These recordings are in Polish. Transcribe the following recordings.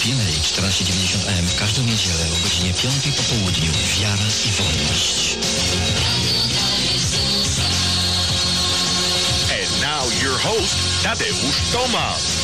PMA 1490 AM w każdą niedzielę o godzinie 5 po południu. Wiara i wolność. And now your host, Tadeusz Tomasz.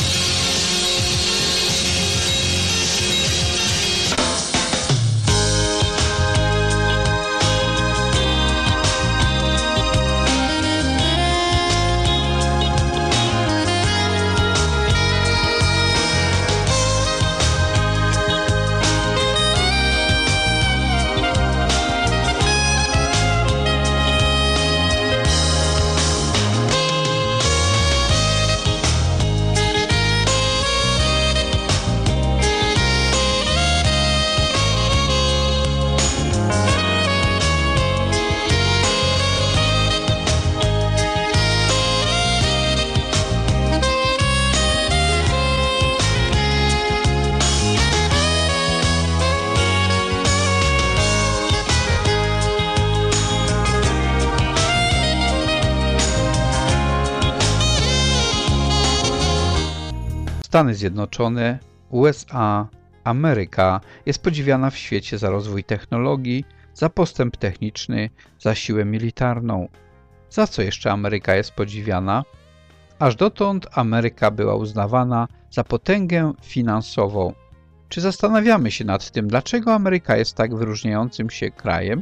Stany Zjednoczone, USA, Ameryka jest podziwiana w świecie za rozwój technologii, za postęp techniczny, za siłę militarną. Za co jeszcze Ameryka jest podziwiana? Aż dotąd Ameryka była uznawana za potęgę finansową. Czy zastanawiamy się nad tym, dlaczego Ameryka jest tak wyróżniającym się krajem?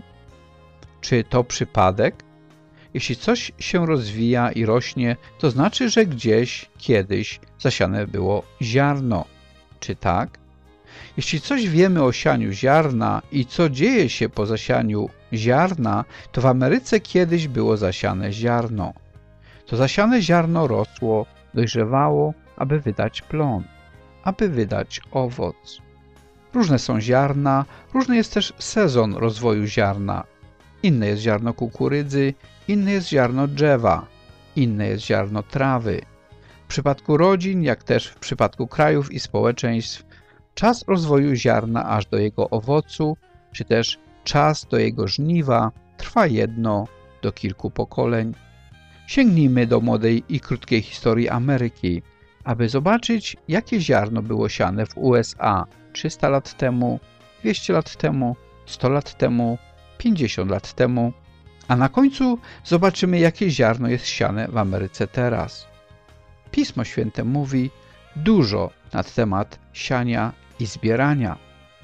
Czy to przypadek? Jeśli coś się rozwija i rośnie, to znaczy, że gdzieś, kiedyś zasiane było ziarno. Czy tak? Jeśli coś wiemy o sianiu ziarna i co dzieje się po zasianiu ziarna, to w Ameryce kiedyś było zasiane ziarno. To zasiane ziarno rosło, dojrzewało, aby wydać plon, aby wydać owoc. Różne są ziarna, różny jest też sezon rozwoju ziarna. Inne jest ziarno kukurydzy, inne jest ziarno drzewa, inne jest ziarno trawy. W przypadku rodzin, jak też w przypadku krajów i społeczeństw, czas rozwoju ziarna aż do jego owocu, czy też czas do jego żniwa trwa jedno do kilku pokoleń. Sięgnijmy do młodej i krótkiej historii Ameryki, aby zobaczyć, jakie ziarno było siane w USA 300 lat temu, 200 lat temu, 100 lat temu, 50 lat temu, a na końcu zobaczymy, jakie ziarno jest siane w Ameryce teraz. Pismo Święte mówi dużo na temat siania i zbierania.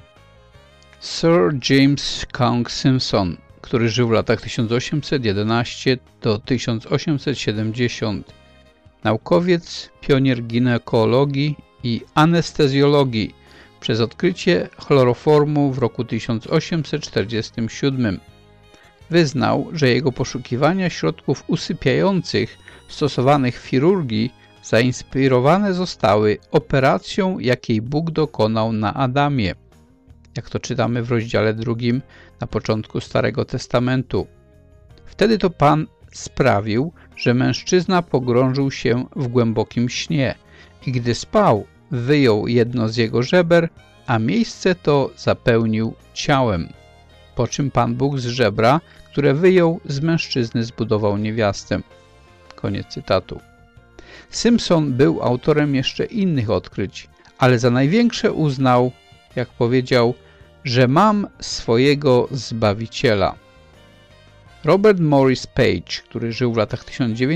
Sir James Cook Simpson, który żył w latach 1811 do 1870, naukowiec, pionier ginekologii i anestezjologii, przez odkrycie chloroformu w roku 1847 wyznał, że jego poszukiwania środków usypiających stosowanych w chirurgii zainspirowane zostały operacją, jakiej Bóg dokonał na Adamie, jak to czytamy w rozdziale 2 na początku Starego Testamentu. Wtedy to Pan sprawił, że mężczyzna pogrążył się w głębokim śnie i gdy spał, wyjął jedno z jego żeber, a miejsce to zapełnił ciałem. Po czym Pan Bóg z żebra, które wyjął z mężczyzny, zbudował niewiastę. Koniec cytatu. Simpson był autorem jeszcze innych odkryć, ale za największe uznał, jak powiedział, że mam swojego Zbawiciela. Robert Morris Page, który żył w latach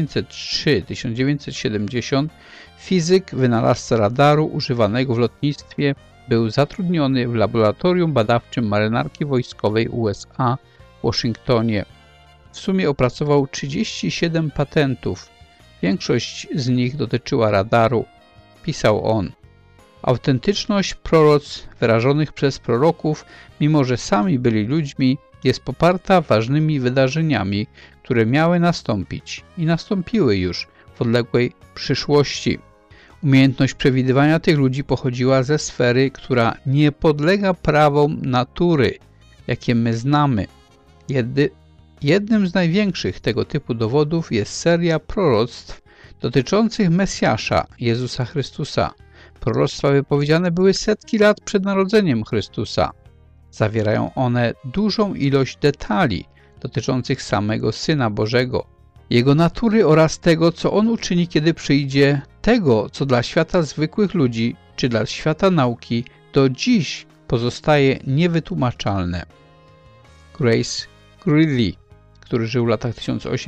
1903-1970, fizyk, wynalazca radaru używanego w lotnictwie, był zatrudniony w laboratorium badawczym marynarki wojskowej USA w Waszyngtonie. W sumie opracował 37 patentów. Większość z nich dotyczyła radaru. Pisał on: autentyczność proroctw wyrażonych przez proroków, mimo że sami byli ludźmi, jest poparta ważnymi wydarzeniami, które miały nastąpić i nastąpiły już w odległej przyszłości. Umiejętność przewidywania tych ludzi pochodziła ze sfery, która nie podlega prawom natury, jakie my znamy. Jednym z największych tego typu dowodów jest seria proroctw dotyczących Mesjasza, Jezusa Chrystusa. Proroctwa wypowiedziane były setki lat przed narodzeniem Chrystusa. Zawierają one dużą ilość detali dotyczących samego Syna Bożego, Jego natury oraz tego, co On uczyni, kiedy przyjdzie, tego, co dla świata zwykłych ludzi czy dla świata nauki do dziś pozostaje niewytłumaczalne. Grace Greeley, który żył w latach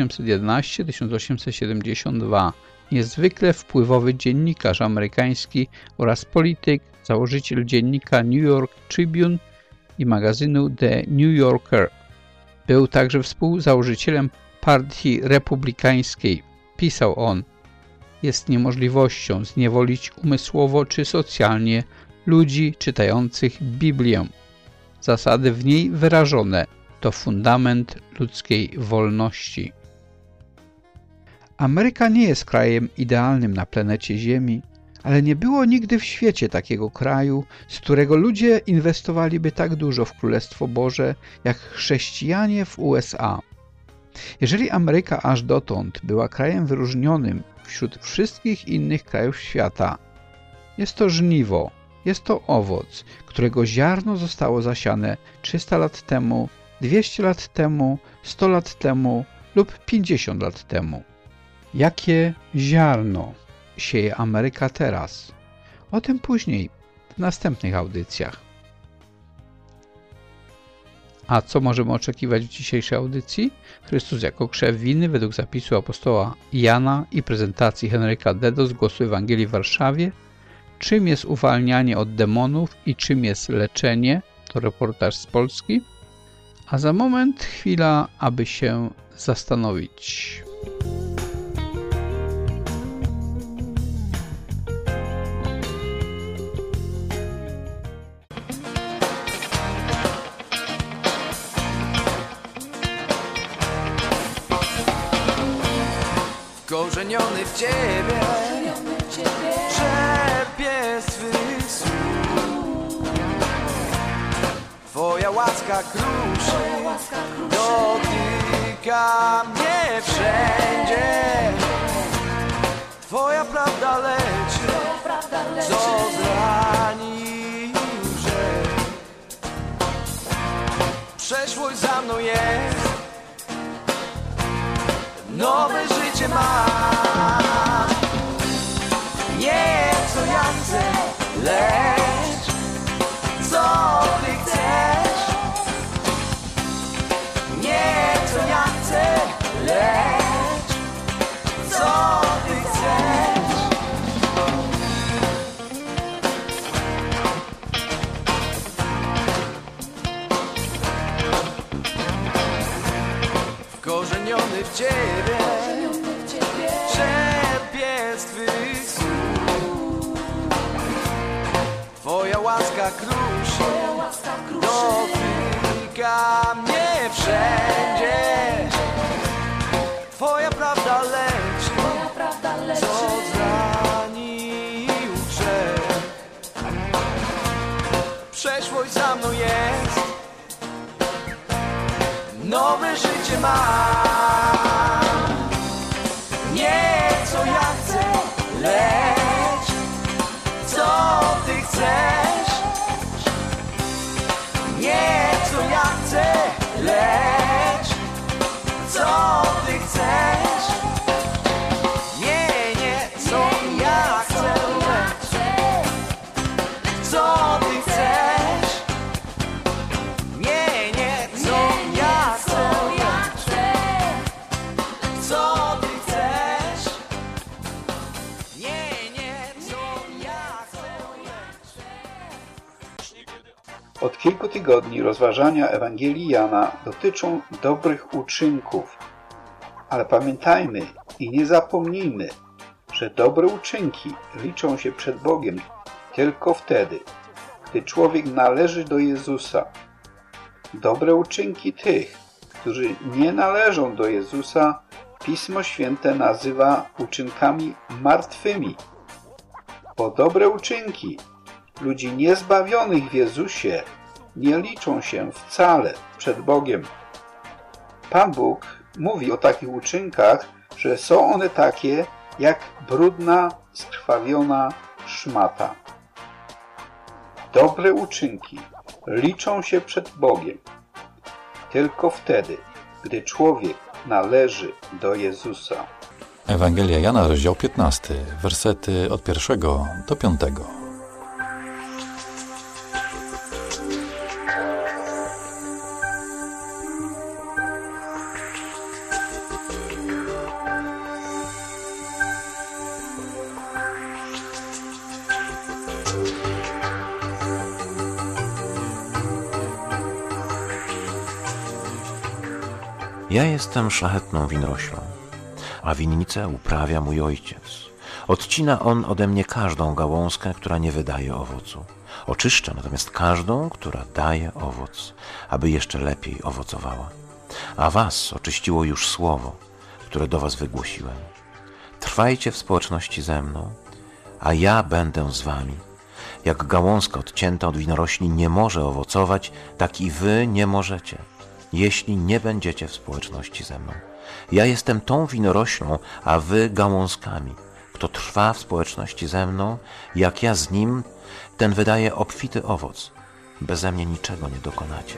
1811-1872, niezwykle wpływowy dziennikarz amerykański oraz polityk, założyciel dziennika New York Tribune i magazynu The New Yorker. Był także współzałożycielem Partii Republikańskiej. Pisał on: jest niemożliwością zniewolić umysłowo czy socjalnie ludzi czytających Biblię. Zasady w niej wyrażone to fundament ludzkiej wolności. Ameryka nie jest krajem idealnym na planecie Ziemi, ale nie było nigdy w świecie takiego kraju, z którego ludzie inwestowaliby tak dużo w Królestwo Boże, jak chrześcijanie w USA. Jeżeli Ameryka aż dotąd była krajem wyróżnionym wśród wszystkich innych krajów świata, jest to żniwo, jest to owoc, którego ziarno zostało zasiane 300 lat temu, 200 lat temu, 100 lat temu lub 50 lat temu. Jakie ziarno sieje Ameryka teraz? O tym później, w następnych audycjach. A co możemy oczekiwać w dzisiejszej audycji? Chrystus jako krzew winny według zapisu apostoła Jana i prezentacji Henryka Dedo z Głosu Ewangelii w Warszawie. Czym jest uwalnianie od demonów i czym jest leczenie? To reportaż z Polski. A za moment chwila, aby się zastanowić. Korzeniony w Ciebie, czerpię z Twych słów. Twoja łaska kruszy, dotyka mnie wszędzie. Twoja prawda leczy, co zranił grzech. Przeszłość za mną jest, nowe życie mam. Nie co ja chcę, lecz co Ty chcesz. Nie co ja chcę, lecz co Ty chcesz. Wkorzeniony w Ciebie, czerpię z Twych słów. Twoja łaska kruszy, dotyka mnie wszędzie. Twoja prawda leczy, co zranił grzech. Przeszłość za mną jest, nowe życie mam. Nie co ja chcę, lecz co Ty chcesz. Nie co ja chcę, lecz co Ty chcesz. Nie, nie co ja chcę, lecz co Ty chcesz. Nie, nie co ja chcę, co Ty chcesz. Nie, nie co ja chcę. Od kilku tygodni rozważania Ewangelii Jana dotyczą dobrych uczynków. Ale pamiętajmy i nie zapomnijmy, że dobre uczynki liczą się przed Bogiem tylko wtedy, gdy człowiek należy do Jezusa. Dobre uczynki tych, którzy nie należą do Jezusa, Pismo Święte nazywa uczynkami martwymi. Bo dobre uczynki ludzi niezbawionych w Jezusie nie liczą się wcale przed Bogiem. Pan Bóg mówi o takich uczynkach, że są one takie jak brudna, skrwawiona szmata. Dobre uczynki liczą się przed Bogiem tylko wtedy, gdy człowiek należy do Jezusa. Ewangelia Jana, rozdział 15, wersety od 1 do 5. Ja jestem szlachetną winoroślą, a winnicę uprawia mój ojciec. Odcina on ode mnie każdą gałązkę, która nie wydaje owocu. Oczyszcza natomiast każdą, która daje owoc, aby jeszcze lepiej owocowała. A was oczyściło już słowo, które do was wygłosiłem. Trwajcie w społeczności ze mną, a ja będę z wami. Jak gałązka odcięta od winorośli nie może owocować, tak i wy nie możecie, jeśli nie będziecie w społeczności ze mną. Ja jestem tą winoroślą, a wy gałązkami. Kto trwa w społeczności ze mną, jak ja z nim, ten wydaje obfity owoc. Beze mnie niczego nie dokonacie.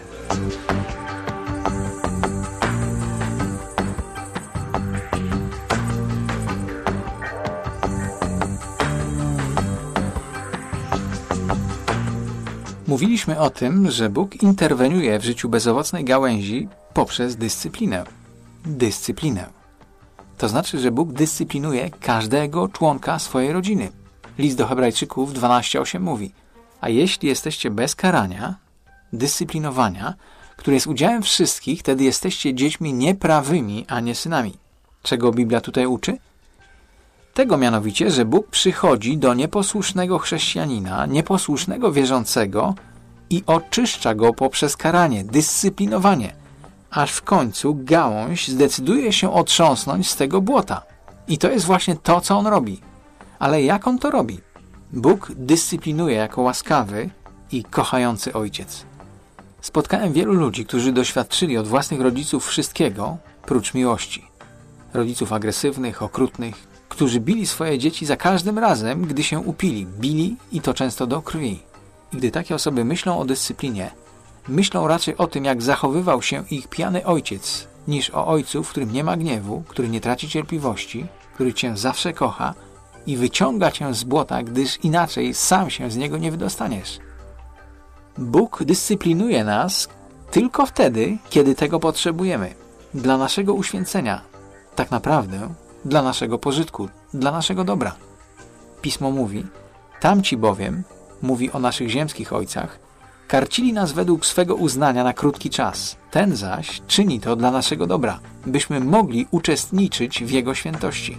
Mówiliśmy o tym, że Bóg interweniuje w życiu bezowocnej gałęzi poprzez dyscyplinę. Dyscyplinę. To znaczy, że Bóg dyscyplinuje każdego członka swojej rodziny. List do Hebrajczyków 12:8 mówi: a jeśli jesteście bez karania, dyscyplinowania, które jest udziałem wszystkich, wtedy jesteście dziećmi nieprawymi, a nie synami. Czego Biblia tutaj uczy? Tego mianowicie, że Bóg przychodzi do nieposłusznego chrześcijanina, nieposłusznego wierzącego i oczyszcza go poprzez karanie, dyscyplinowanie, aż w końcu gałąź zdecyduje się otrząsnąć z tego błota. I to jest właśnie to, co on robi. Ale jak on to robi? Bóg dyscyplinuje jako łaskawy i kochający ojciec. Spotkałem wielu ludzi, którzy doświadczyli od własnych rodziców wszystkiego, prócz miłości. Rodziców agresywnych, okrutnych, którzy bili swoje dzieci za każdym razem, gdy się upili. Bili i to często do krwi. I gdy takie osoby myślą o dyscyplinie, myślą raczej o tym, jak zachowywał się ich pijany ojciec, niż o ojcu, w którym nie ma gniewu, który nie traci cierpliwości, który cię zawsze kocha i wyciąga cię z błota, gdyż inaczej sam się z niego nie wydostaniesz. Bóg dyscyplinuje nas tylko wtedy, kiedy tego potrzebujemy. Dla naszego uświęcenia. Tak naprawdę dla naszego pożytku, dla naszego dobra. Pismo mówi: tamci bowiem, mówi o naszych ziemskich ojcach, karcili nas według swego uznania na krótki czas. Ten zaś czyni to dla naszego dobra, byśmy mogli uczestniczyć w Jego świętości.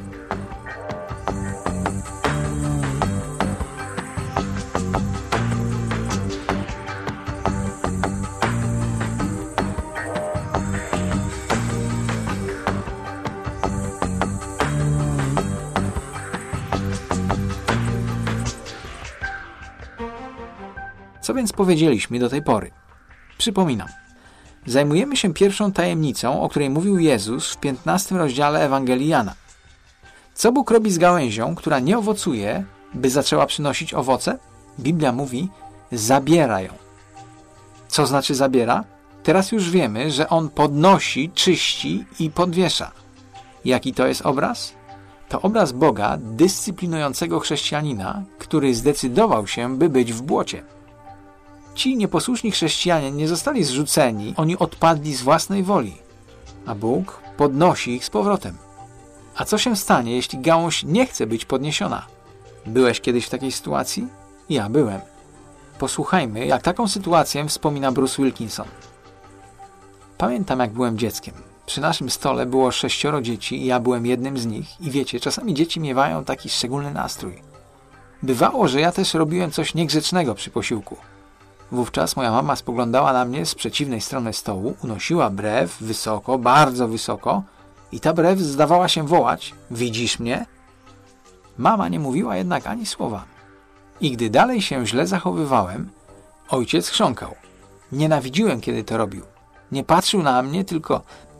Co więc powiedzieliśmy do tej pory? Przypominam. Zajmujemy się pierwszą tajemnicą, o której mówił Jezus w 15 rozdziale Ewangelii Jana. Co Bóg robi z gałęzią, która nie owocuje, by zaczęła przynosić owoce? Biblia mówi: zabiera ją. Co znaczy zabiera? Teraz już wiemy, że On podnosi, czyści i podwiesza. Jaki to jest obraz? To obraz Boga dyscyplinującego chrześcijanina, który zdecydował się, by być w błocie. Ci nieposłuszni chrześcijanie nie zostali zrzuceni, oni odpadli z własnej woli, a Bóg podnosi ich z powrotem. A co się stanie, jeśli gałąź nie chce być podniesiona? Byłeś kiedyś w takiej sytuacji? Ja byłem. Posłuchajmy, jak taką sytuację wspomina Bruce Wilkinson. Pamiętam, jak byłem dzieckiem. Przy naszym stole było 6 dzieci i ja byłem jednym z nich. I wiecie, czasami dzieci miewają taki szczególny nastrój. Bywało, że ja też robiłem coś niegrzecznego przy posiłku. Wówczas moja mama spoglądała na mnie z przeciwnej strony stołu, unosiła brew wysoko, bardzo wysoko i ta brew zdawała się wołać: widzisz mnie? Mama nie mówiła jednak ani słowa. I gdy dalej się źle zachowywałem, ojciec chrząkał. Nienawidziłem, kiedy to robił. Nie patrzył na mnie, tylko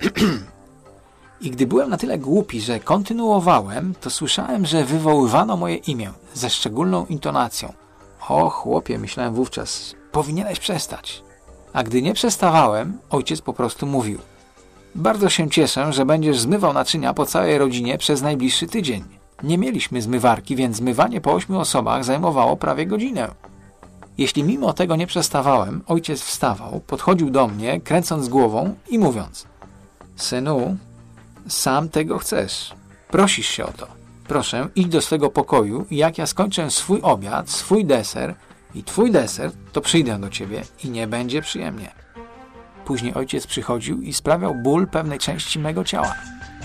I gdy byłem na tyle głupi, że kontynuowałem, to słyszałem, że wywoływano moje imię ze szczególną intonacją. O chłopie, myślałem wówczas, powinieneś przestać. A gdy nie przestawałem, ojciec po prostu mówił: bardzo się cieszę, że będziesz zmywał naczynia po całej rodzinie przez najbliższy tydzień. Nie mieliśmy zmywarki, więc zmywanie po 8 osobach zajmowało prawie godzinę. Jeśli mimo tego nie przestawałem, ojciec wstawał, podchodził do mnie, kręcąc głową i mówiąc: synu, sam tego chcesz. Prosisz się o to. Proszę, idź do swego pokoju i jak ja skończę swój obiad, swój deser i twój deser, to przyjdę do ciebie i nie będzie przyjemnie. Później ojciec przychodził i sprawiał ból pewnej części mego ciała.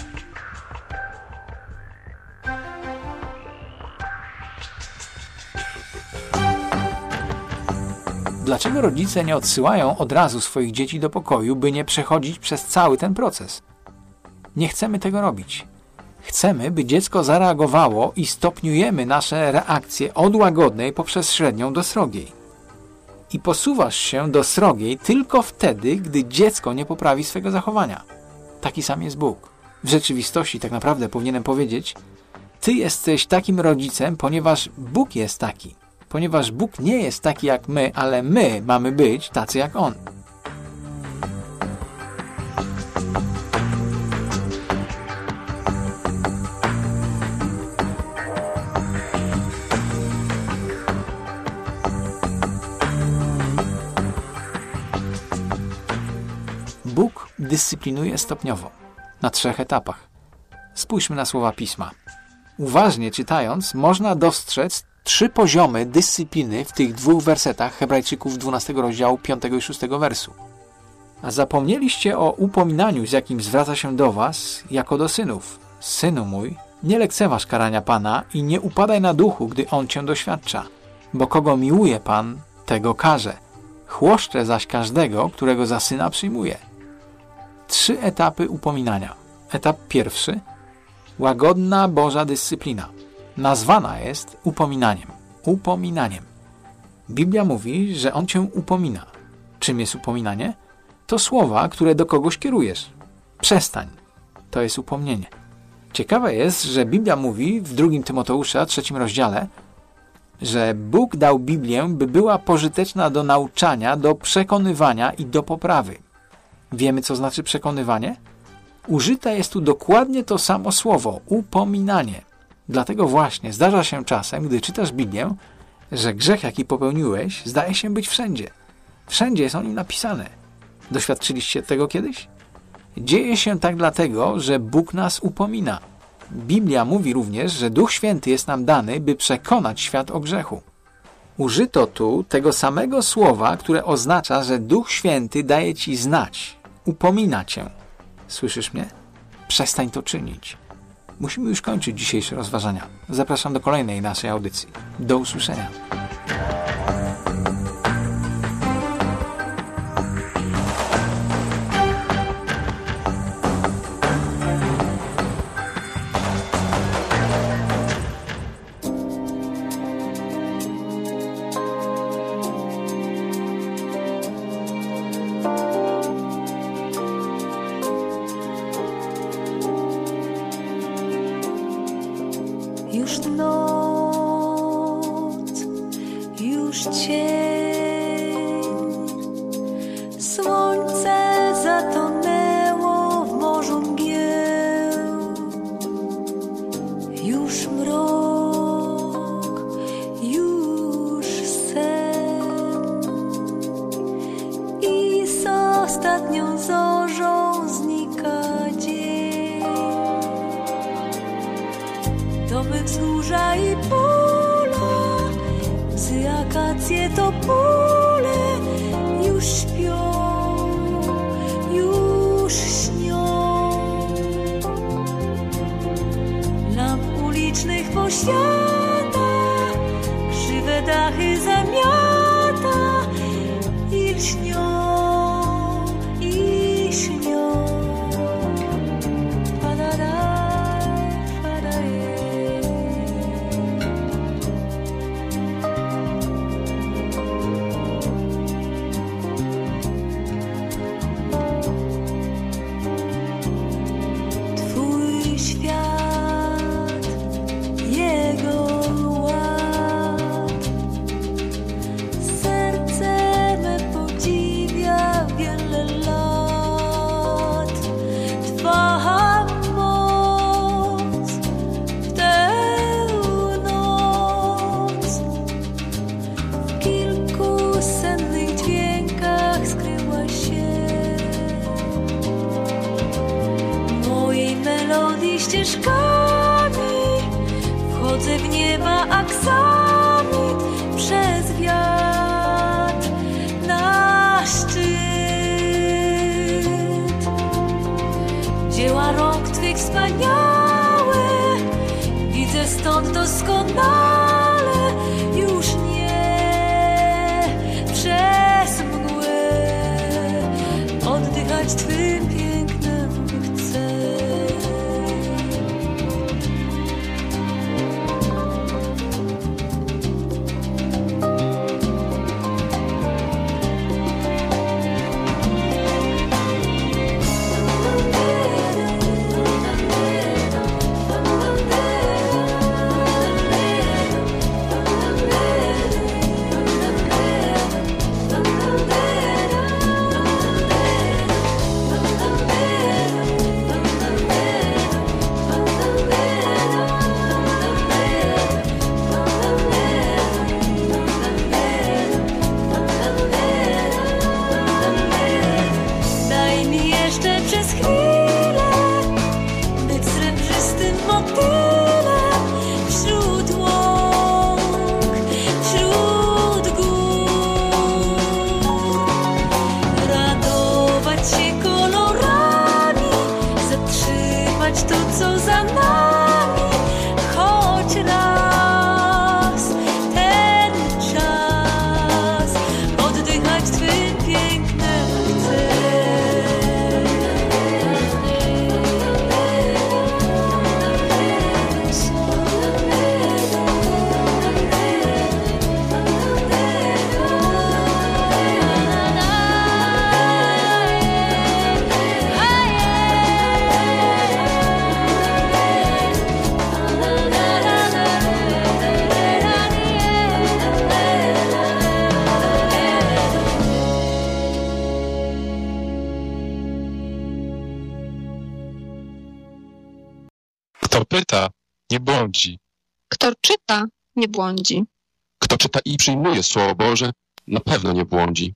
Dlaczego rodzice nie odsyłają od razu swoich dzieci do pokoju, by nie przechodzić przez cały ten proces? Nie chcemy tego robić. Chcemy, by dziecko zareagowało i stopniujemy nasze reakcje od łagodnej poprzez średnią do srogiej. I posuwasz się do srogiej tylko wtedy, gdy dziecko nie poprawi swego zachowania. Taki sam jest Bóg. W rzeczywistości tak naprawdę powinienem powiedzieć, ty jesteś takim rodzicem, ponieważ Bóg jest taki. Ponieważ Bóg nie jest taki jak my, ale my mamy być tacy jak On. Bóg dyscyplinuje stopniowo, na 3 etapach. Spójrzmy na słowa Pisma. Uważnie czytając, można dostrzec 3 poziomy dyscypliny w tych 2 wersetach Hebrajczyków 12 rozdziału 5 i 6 wersu. A zapomnieliście o upominaniu, z jakim zwraca się do was, jako do synów. Synu mój, nie lekceważ karania Pana i nie upadaj na duchu, gdy On cię doświadcza. Bo kogo miłuje Pan, tego karze. Chłoszcze zaś każdego, którego za syna przyjmuje. 3 etapy upominania. Etap pierwszy. Łagodna Boża dyscyplina. Nazwana jest upominaniem. Upominaniem. Biblia mówi, że On cię upomina. Czym jest upominanie? To słowa, które do kogoś kierujesz. Przestań. To jest upomnienie. Ciekawe jest, że Biblia mówi w 2 Tymoteusza, 3 rozdziale, że Bóg dał Biblię, by była pożyteczna do nauczania, do przekonywania i do poprawy. Wiemy, co znaczy przekonywanie? Użyte jest tu dokładnie to samo słowo, upominanie. Dlatego właśnie zdarza się czasem, gdy czytasz Biblię, że grzech, jaki popełniłeś, zdaje się być wszędzie. Wszędzie jest o nim napisane. Doświadczyliście tego kiedyś? Dzieje się tak dlatego, że Bóg nas upomina. Biblia mówi również, że Duch Święty jest nam dany, by przekonać świat o grzechu. Użyto tu tego samego słowa, które oznacza, że Duch Święty daje ci znać, upomina cię. Słyszysz mnie? Przestań to czynić. Musimy już kończyć dzisiejsze rozważania. Zapraszam do kolejnej naszej audycji. Do usłyszenia. Już noc, już cień, słońce zatonęło w morzu mgieł. Już mrok, już sen i z ostatnią zorzą znika dzień. Domy wzgórza i pola, psy akacje to pole, już śpią, już śnią. Lamp ulicznych posiada, krzywe dachy zamiata i lśnią, i śnią. Serce me podziwi. wspaniałe, widzę stąd doskonale, już nie przez mgłę oddychać Twym pięknem chcę. Daj mi jeszcze przez chwilę być srebrzystym motylem wśród łąk, wśród gór, radować się kolorami, zatrzymać to, co za nami, choć raz ten czas oddychać Twym pięknem chcę. Kto pyta, nie błądzi. Kto czyta, nie błądzi. Kto czyta i przyjmuje Słowo Boże, na pewno nie błądzi.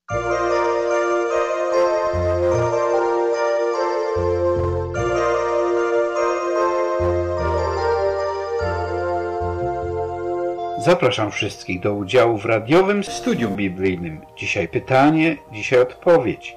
Zapraszam wszystkich do udziału w radiowym studium biblijnym. Dzisiaj pytanie, dzisiaj odpowiedź.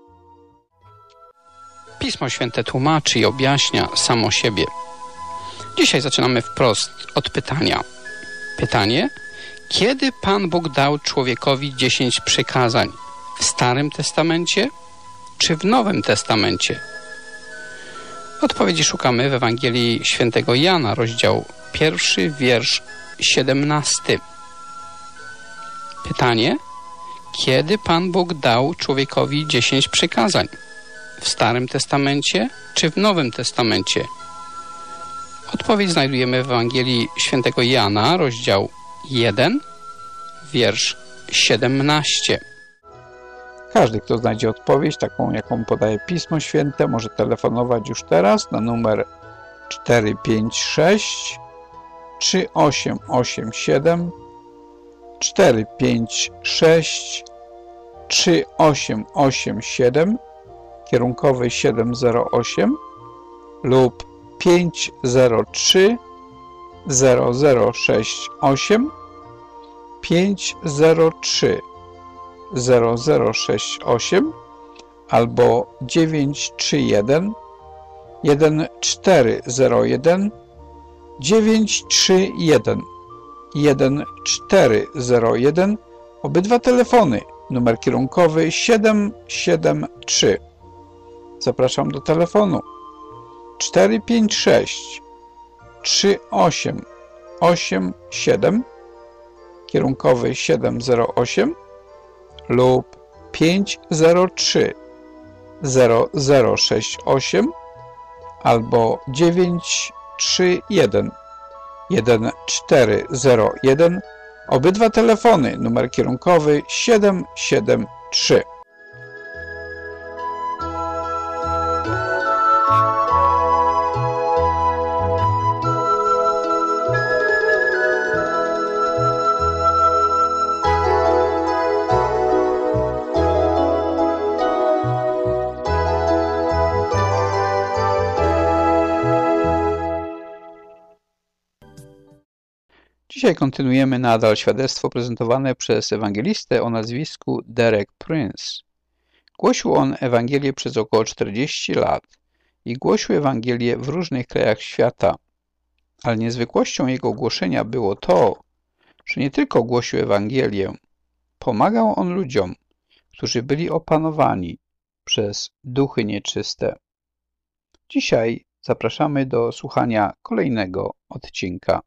Pismo Święte tłumaczy i objaśnia samo siebie. Dzisiaj zaczynamy wprost od pytania. Pytanie: kiedy Pan Bóg dał człowiekowi 10 przykazań? W Starym Testamencie czy w Nowym Testamencie? Odpowiedzi szukamy w Ewangelii Świętego Jana, rozdział 1, wiersz 17. Pytanie: kiedy Pan Bóg dał człowiekowi 10 przykazań? W Starym Testamencie czy w Nowym Testamencie? Odpowiedź znajdujemy w Ewangelii Świętego Jana, rozdział 1, wiersz 17. Każdy, kto znajdzie odpowiedź, taką jaką podaje Pismo Święte, może telefonować już teraz na numer 456 3887 456 3887, kierunkowy 708 lub 503 0068 503 0068 albo 931 1401 931 1401. Obydwa telefony, numer kierunkowy 773. Zapraszam do telefonu 456 3887, kierunkowy 708 lub 503 0068 albo 931 1401. Obydwa telefony, numer kierunkowy 773. Dzisiaj kontynuujemy nadal świadectwo prezentowane przez ewangelistę o nazwisku Derek Prince. Głosił on Ewangelię przez około 40 lat i głosił Ewangelię w różnych krajach świata. Ale niezwykłością jego głoszenia było to, że nie tylko głosił Ewangelię, pomagał on ludziom, którzy byli opanowani przez duchy nieczyste. Dzisiaj zapraszamy do słuchania kolejnego odcinka.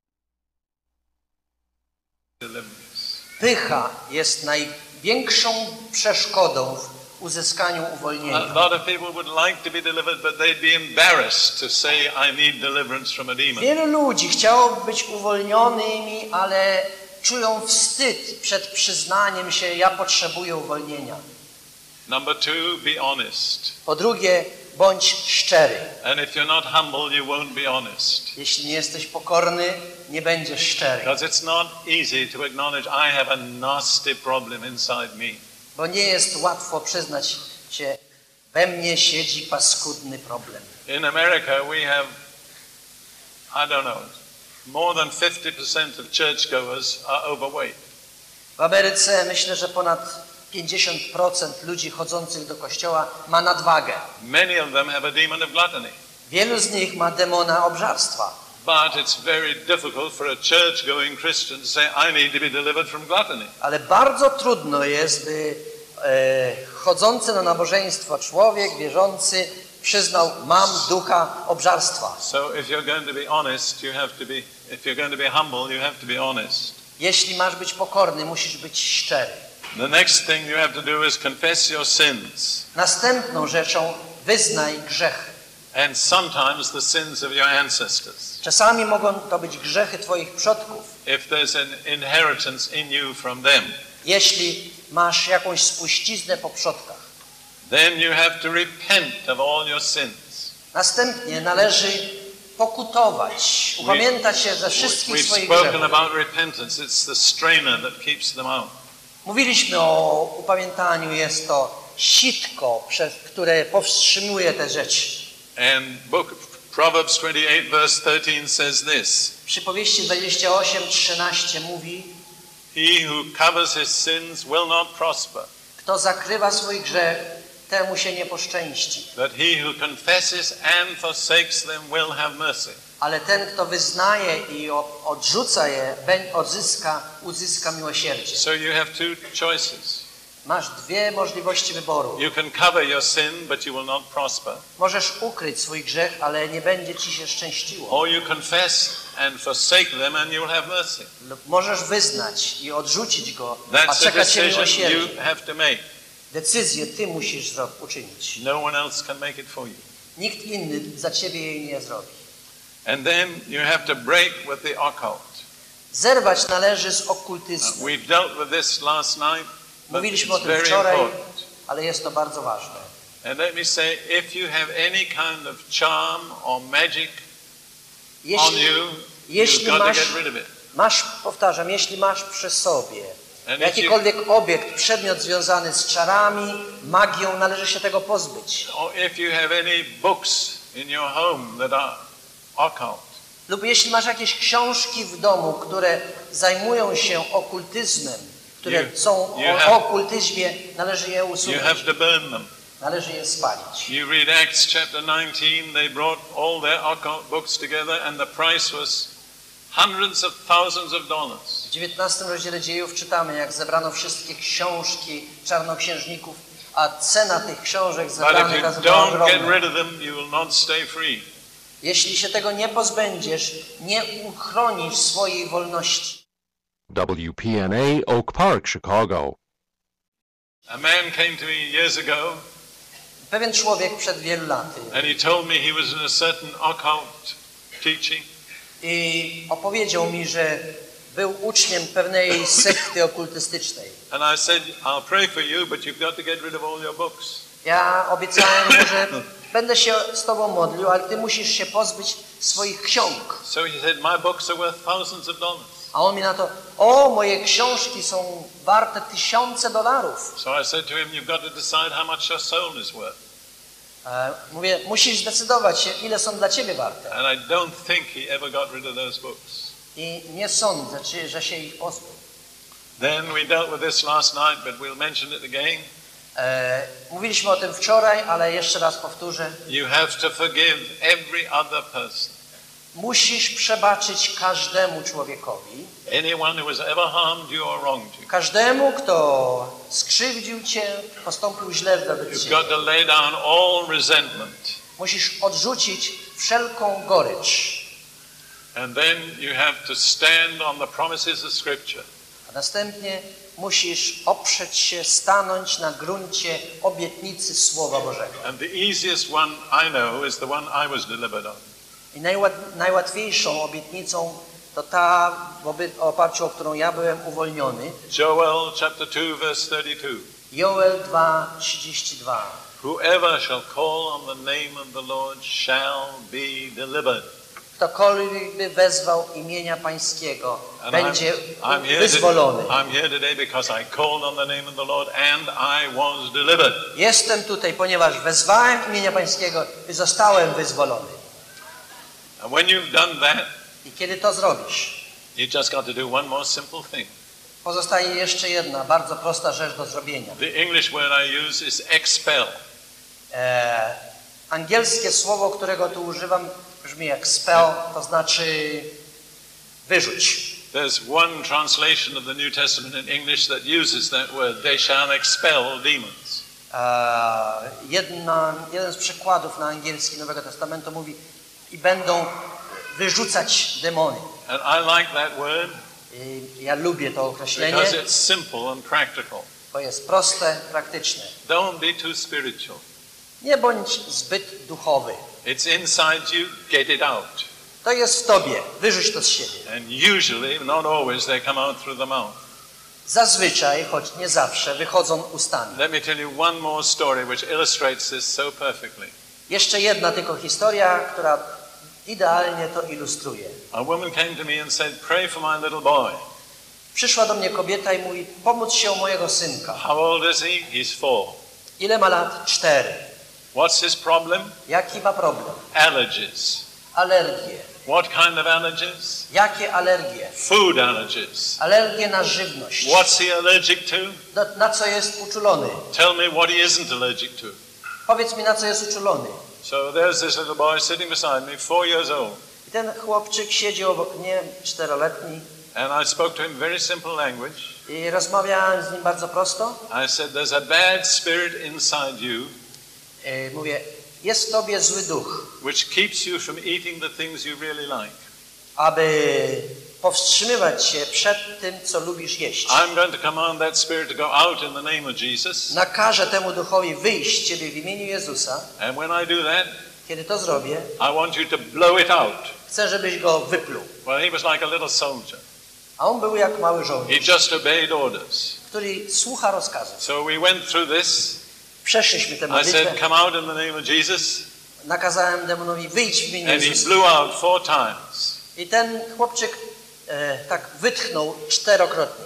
Pycha jest największą przeszkodą w uzyskaniu uwolnienia. A lot of people would like to be delivered, but they'd be embarrassed to say, I need deliverance from a demon. Wielu ludzi chciałoby być uwolnionymi, ale czują wstyd przed przyznaniem się, ja potrzebuję uwolnienia. Number two, be honest. Po drugie, bądź szczery. And if you're not humble, you won't be honest. Jeśli nie jesteś pokorny, nie będziesz szczery. Because it's not easy to acknowledge I have a nasty problem inside me. Bo nie jest łatwo przyznać się, we mnie siedzi paskudny problem. In America we have, I don't know, more than 50% of churchgoers are overweight. W Ameryce myślę, że ponad 50% ludzi chodzących do kościoła ma nadwagę. Many of them have a demon of gluttony. Wielu z nich ma demona obżarstwa. But it's very difficult for a church-going Christian to say, I need to be delivered from gluttony. Ale bardzo trudno jest, by chodzący na nabożeństwo człowiek wierzący przyznał, mam ducha obżarstwa. So if you're going to be honest, you have to be, if you're going to be humble, you have to be honest. Jeśli masz być pokorny, musisz być szczery. The next thing you have to do is confess your sins. Następną rzeczą wyznaj grzechy. And sometimes the sins of your ancestors. Czasami mogą to być grzechy twoich przodków. If there's an inheritance in you from them. Jeśli masz jakąś spuściznę po przodkach. Then you have to repent of all your sins. Następnie należy pokutować, upamiętać się ze wszystkich swoich We've spoken grzechów. about repentance. It's the strainer that keeps them out. Mówiliśmy o upamiętaniu, jest to sitko, które powstrzymuje te rzeczy. And Proverbs 28 verse 13 says this. Przypowieści 28:13 mówi: He who covers his sins will not prosper. Kto zakrywa swój grzech, temu się nie poszczęści. But he who confesses and forsakes them will have mercy. Ale ten, kto wyznaje i odrzuca je, uzyska miłosierdzie. So you have two choices. Masz dwie możliwości wyboru. You can cover your sin, but you will not prosper. Możesz ukryć swój grzech, ale nie będzie ci się szczęściło. Or you confess and forsake them and you will have mercy. Lub możesz wyznać i odrzucić go, a That's a czeka cię decision miłosierdzie. you have to make. Decyzję ty musisz uczynić. No one else can make it for you. Nikt inny za ciebie jej nie zrobi. And then you have to break with the occult. Zerwać należy z okultyzmem. We've dealt with this last night, but Mówiliśmy o it's tym very wczoraj, important. ale jest to bardzo ważne. And let me say, if you have any kind of charm or magic on you, you've got to get rid of it. Powtarzam, jeśli masz przy sobie And jakikolwiek obiekt, przedmiot związany z czarami, magią, należy się tego pozbyć. Or if you have any books in your home that are occult. Lub jeśli masz jakieś książki w domu, które zajmują się okultyzmem, które są o okultyzmie, należy je You usunąć. have to burn them. Należy je spalić. You read Acts chapter 19, they brought all their occult books together and the price was hundreds of thousands of dollars. W 19 rozdziale Dziejów czytamy, jak zebrano wszystkie książki czarnoksiężników, a cena tych książek But zebranych if razem you była don't get ogromna. rid of them, you will not stay free. Jeśli się tego nie pozbędziesz, nie uchronisz swojej wolności. WPNA Oak Park, Chicago. A man came to me years ago Pewien człowiek przed wielu laty and he told me he was in a certain occult teaching. i opowiedział mi, że był uczniem pewnej sekty okultystycznej. And I said, I'll pray for you, but you've got to get rid of all your books. Ja obiecałem mu, że będę się z tobą modlił, ale ty musisz się pozbyć swoich ksiąg. So he said, my books are worth thousands of dollars. A on mi na to, moje książki są warte tysiące dolarów. So I said to him, you've got to decide how much your soul is worth. Mówię, musisz zdecydować się, ile są dla ciebie warte. And I don't think he ever got rid of those books. I nie sądzę, że się ich pozbył. Then we dealt with this last night, but we'll mention it again. Mówiliśmy o tym wczoraj, ale jeszcze raz powtórzę. You have to forgive every other person. Musisz przebaczyć każdemu człowiekowi. Anyone who has ever harmed you or wronged you. Każdemu, kto skrzywdził cię, postąpił źle wobec You've ciebie. got to lay down all resentment. Musisz odrzucić wszelką gorycz. And then you have to stand on the promises of Scripture. A następnie musisz oprzeć się, stanąć na gruncie obietnicy Słowa Bożego. And the easiest one I know is the one I was delivered on. I najłatwiejszą obietnicą to ta, w oparciu o którą ja byłem uwolniony. Joel chapter 2 verse 32. Joel 2:32. Whoever shall call on the name of the Lord shall be delivered. Ktokolwiek by wezwał imienia Pańskiego, będzie wyzwolony. I'm here today because I called on the name of the Lord and I was delivered. Jestem tutaj, ponieważ wezwałem imienia Pańskiego i zostałem wyzwolony. And when you've done that, I kiedy to zrobisz, you just got to do one more simple thing. pozostaje jeszcze jedna bardzo prosta rzecz do zrobienia. The English word I use is expel. Angielskie słowo, którego tu używam, brzmi jak expel, to znaczy wyrzuć. There's one translation of the New Testament in English that uses that word. They shall expel demons. Jeden z przykładów na angielski Nowego Testamentu mówi i będą wyrzucać demony. And I like that word. Ja lubię to określenie, Because it's simple and practical. bo jest proste, praktyczne. Don't be too spiritual. Nie bądź zbyt duchowy. It's inside you, get it out. To jest w tobie, wyrzuć to z siebie. And usually, not always, they come out through the mouth. Zazwyczaj, choć nie zawsze, wychodzą ustami. Let me tell you one more story which illustrates this so perfectly. Jeszcze jedna tylko historia, która idealnie to ilustruje. A woman came to me and said, pray for my little boy. Przyszła do mnie kobieta i mówi, pomódl się o mojego synka. How old is he? He's 4. Ile ma lat? 4. What's his problem? Jaki ma problem? Allergies. Alergie. What kind of allergies? Jakie alergie? Food allergies. Alergie na żywność. What's he allergic to? Na co jest uczulony? Tell me what he isn't allergic to. Powiedz mi, na co jest uczulony. So there's this little boy sitting beside me, 4 years old. I ten chłopczyk siedzi obok mnie, 4-letni. And I spoke to him very simple language. I rozmawiałem z nim bardzo prosto. I said, there's a bad spirit inside you. Mówię, jest w tobie zły duch, which keeps you from eating the things you really like. Aby powstrzymywać się przed tym, co lubisz jeść. I'm going to command that spirit to go out in the name of Jesus. Nakażę temu duchowi wyjść z ciebie w imieniu Jezusa. And when I do that, kiedy to zrobię, I want you to blow it out. Chcę, żebyś go wypluł. Well, he was like a little soldier. A on był jak mały żołnierz. He just obeyed orders. Który słucha rozkazów. So we went through this. Przeszliśmy tę I modlitwę. said, come out in the name of Jesus. Nakazałem demonowi wyjść w imieniu And he Jezusa. blew out 4 times. I ten chłopczyk tak wytchnął 4-krotnie.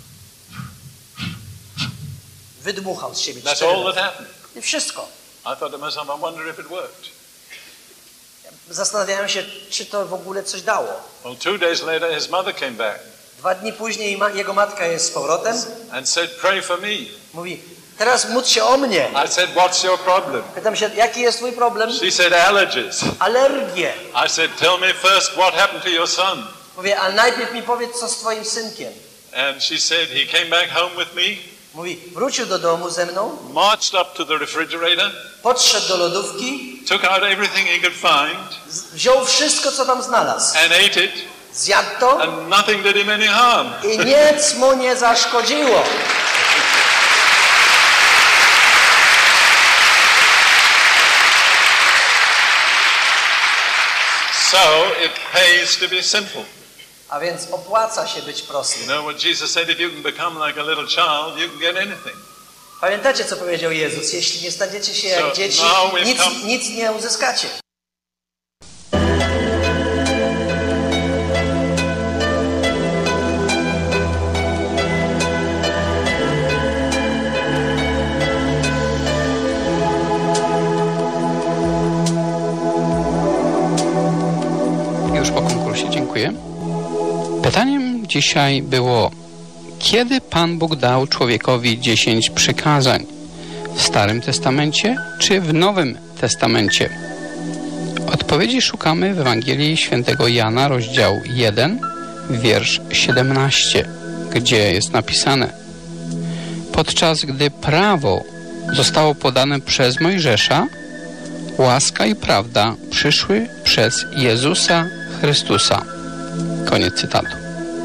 Wydmuchał z siebie 4 That's all razy. that happened. I wszystko. I thought to myself, I wonder if it worked. Zastanawiałem się, czy to w ogóle coś dało. Well, 2 days later, his mother came back 2 dni później jego matka jest z powrotem. and said, pray for me. Mówi, teraz módl się o mnie. I said, what's your problem? Pytam się, jaki jest twój problem? She said, allergies. Alergie. I said, tell me first what happened to your son. Mówię, ale najpierw mi powiedz, co z twoim synkiem. And she said, he came back home with me, Mówi, wrócił do domu ze mną, marched up to the refrigerator, podszedł do lodówki, took out everything he could find, wziął wszystko, co tam znalazł. and ate it, Zjadł to and nothing did him any harm. i nic mu nie zaszkodziło. So it pays to be simple. A więc opłaca się być You prostym. know what Jesus said, if you can become like a little child, you can get anything. Pamiętacie, co powiedział Jezus? Jeśli nie staniecie się jak So dzieci, now we've come- nic nie uzyskacie. Już po konkursie, dziękuję. Pytaniem dzisiaj było, kiedy Pan Bóg dał człowiekowi 10 przykazań? W Starym Testamencie czy w Nowym Testamencie? Odpowiedzi szukamy w Ewangelii Świętego Jana, rozdział 1, wiersz 17, gdzie jest napisane: podczas gdy prawo zostało podane przez Mojżesza, łaska i prawda przyszły przez Jezusa Chrystusa. Koniec cytatu.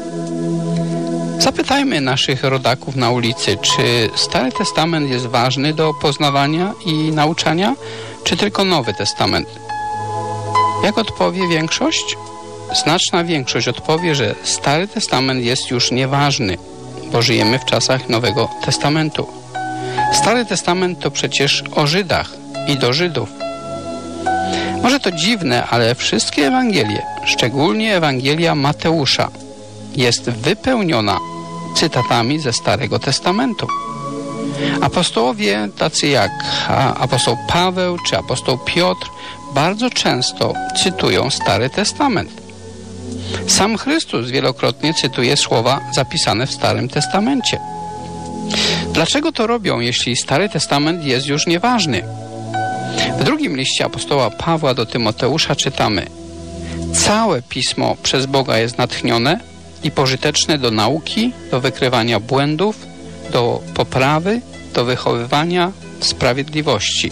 Zapytajmy naszych rodaków na ulicy, czy Stary Testament jest ważny do poznawania i nauczania, czy tylko Nowy Testament? Jak odpowie większość? Znaczna większość odpowie, że Stary Testament jest już nieważny, bo żyjemy w czasach Nowego Testamentu. Stary Testament to przecież o Żydach i do Żydów. Może to dziwne, ale wszystkie Ewangelie, szczególnie Ewangelia Mateusza, jest wypełniona cytatami ze Starego Testamentu. Apostołowie, tacy jak apostoł Paweł czy apostoł Piotr, bardzo często cytują Stary Testament. Sam Chrystus wielokrotnie cytuje słowa zapisane w Starym Testamencie. Dlaczego to robią, jeśli Stary Testament jest już nieważny? W drugim liście apostoła Pawła do Tymoteusza czytamy: całe Pismo przez Boga jest natchnione i pożyteczne do nauki, do wykrywania błędów, do poprawy, do wychowywania w sprawiedliwości.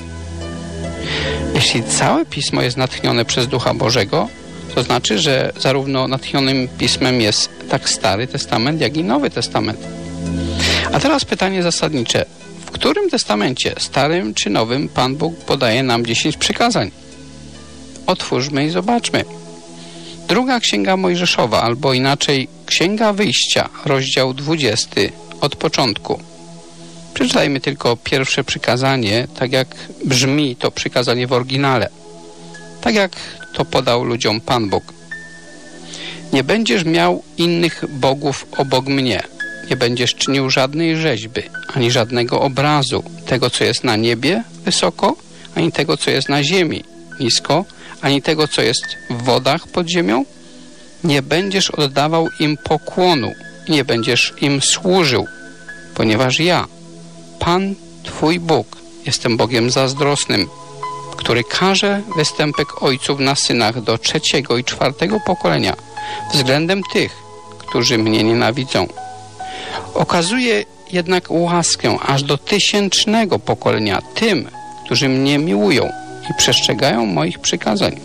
Jeśli całe Pismo jest natchnione przez Ducha Bożego, to znaczy, że zarówno natchnionym Pismem jest tak Stary Testament, jak i Nowy Testament. A teraz pytanie zasadnicze. W którym testamencie, Starym czy Nowym, Pan Bóg podaje nam 10 przykazań? Otwórzmy i zobaczmy. Druga Księga Mojżeszowa, albo inaczej Księga Wyjścia, rozdział 20, od początku. Przeczytajmy tylko pierwsze przykazanie, tak jak brzmi to przykazanie w oryginale. Tak jak to podał ludziom Pan Bóg. Nie będziesz miał innych bogów obok mnie. Nie będziesz czynił żadnej rzeźby, ani żadnego obrazu, tego, co jest na niebie wysoko, ani tego, co jest na ziemi nisko, ani tego, co jest w wodach pod ziemią. Nie będziesz oddawał im pokłonu, nie będziesz im służył, ponieważ ja, Pan, Twój Bóg, jestem Bogiem zazdrosnym, który karze występek ojców na synach do 3. i 4. pokolenia względem tych, którzy mnie nienawidzą. Okazuje jednak łaskę aż do 1000. pokolenia tym, którzy mnie miłują i przestrzegają moich przykazań.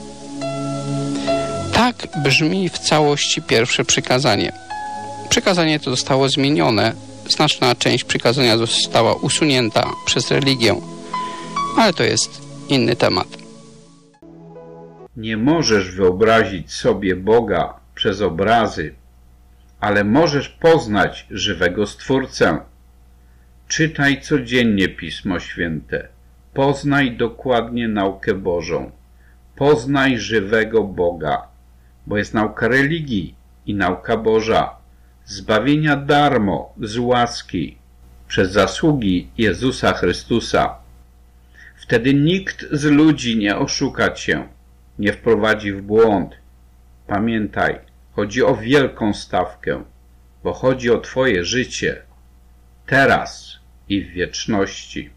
Tak brzmi w całości pierwsze przykazanie. Przykazanie to zostało zmienione. Znaczna część przykazania została usunięta przez religię, ale to jest inny temat. Nie możesz wyobrazić sobie Boga przez obrazy, ale możesz poznać żywego Stwórcę. Czytaj codziennie Pismo Święte. Poznaj dokładnie naukę Bożą. Poznaj żywego Boga, bo jest nauka religii i nauka Boża, zbawienia darmo, z łaski, przez zasługi Jezusa Chrystusa. Wtedy nikt z ludzi nie oszuka cię, nie wprowadzi w błąd. Pamiętaj, chodzi o wielką stawkę, bo chodzi o twoje życie, teraz i w wieczności.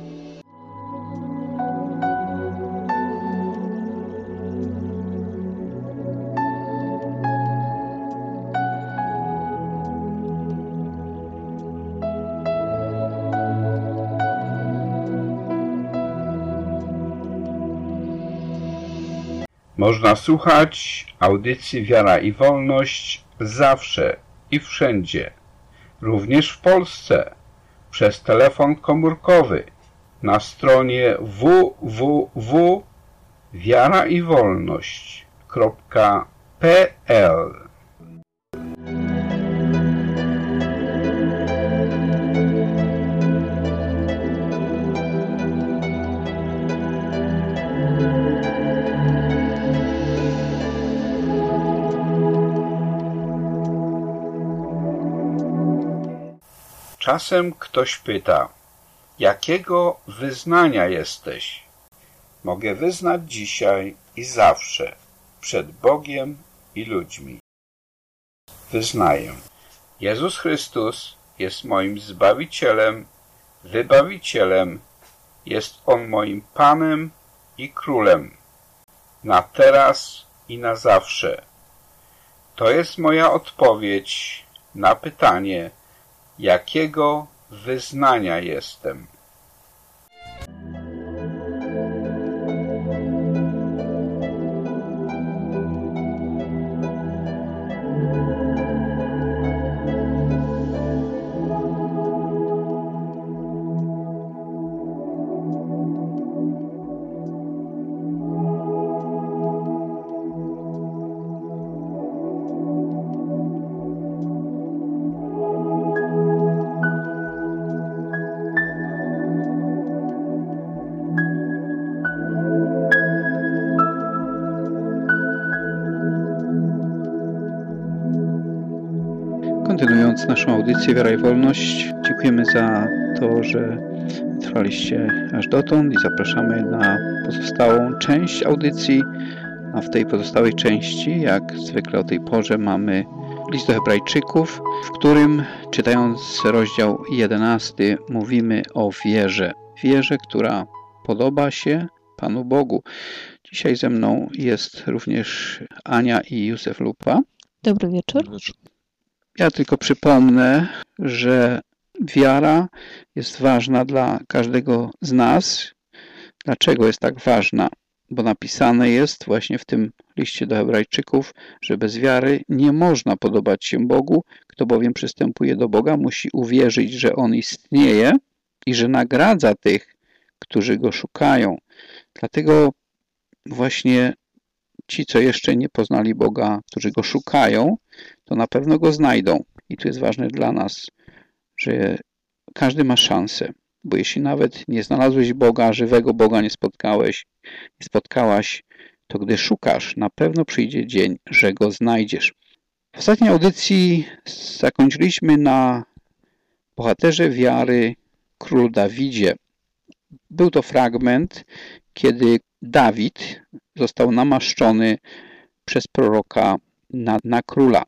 Można słuchać audycji Wiara i Wolność zawsze i wszędzie, również w Polsce, przez telefon komórkowy na stronie www.wiaraiwolność.pl. Czasem ktoś pyta, jakiego wyznania jesteś? Mogę wyznać dzisiaj i zawsze, przed Bogiem i ludźmi. Wyznaję. Jezus Chrystus jest moim Zbawicielem Wybawicielem. Jest On moim Panem i Królem, na teraz i na zawsze. To jest moja odpowiedź na pytanie, jakiego wyznania jestem. Kontynuując naszą audycję Wiara i Wolność, dziękujemy za to, że trwaliście aż dotąd i zapraszamy na pozostałą część audycji. A w tej pozostałej części, jak zwykle o tej porze, mamy list do Hebrajczyków, w którym, czytając rozdział 11, mówimy o wierze. Wierze, która podoba się Panu Bogu. Dzisiaj ze mną jest również Ania i Józef Lupa. Dobry wieczór. Ja tylko przypomnę, że wiara jest ważna dla każdego z nas. Dlaczego jest tak ważna? Bo napisane jest właśnie w tym liście do Hebrajczyków, że bez wiary nie można podobać się Bogu. Kto bowiem przystępuje do Boga, musi uwierzyć, że On istnieje i że nagradza tych, którzy Go szukają. Dlatego właśnie ci, co jeszcze nie poznali Boga, którzy Go szukają, to na pewno Go znajdą. I to jest ważne dla nas, że każdy ma szansę. Bo jeśli nawet nie znalazłeś Boga, żywego Boga nie spotkałaś, to gdy szukasz, na pewno przyjdzie dzień, że Go znajdziesz. W ostatniej audycji zakończyliśmy na bohaterze wiary, królu Dawidzie. Był to fragment, kiedy Dawid został namaszczony przez proroka na króla.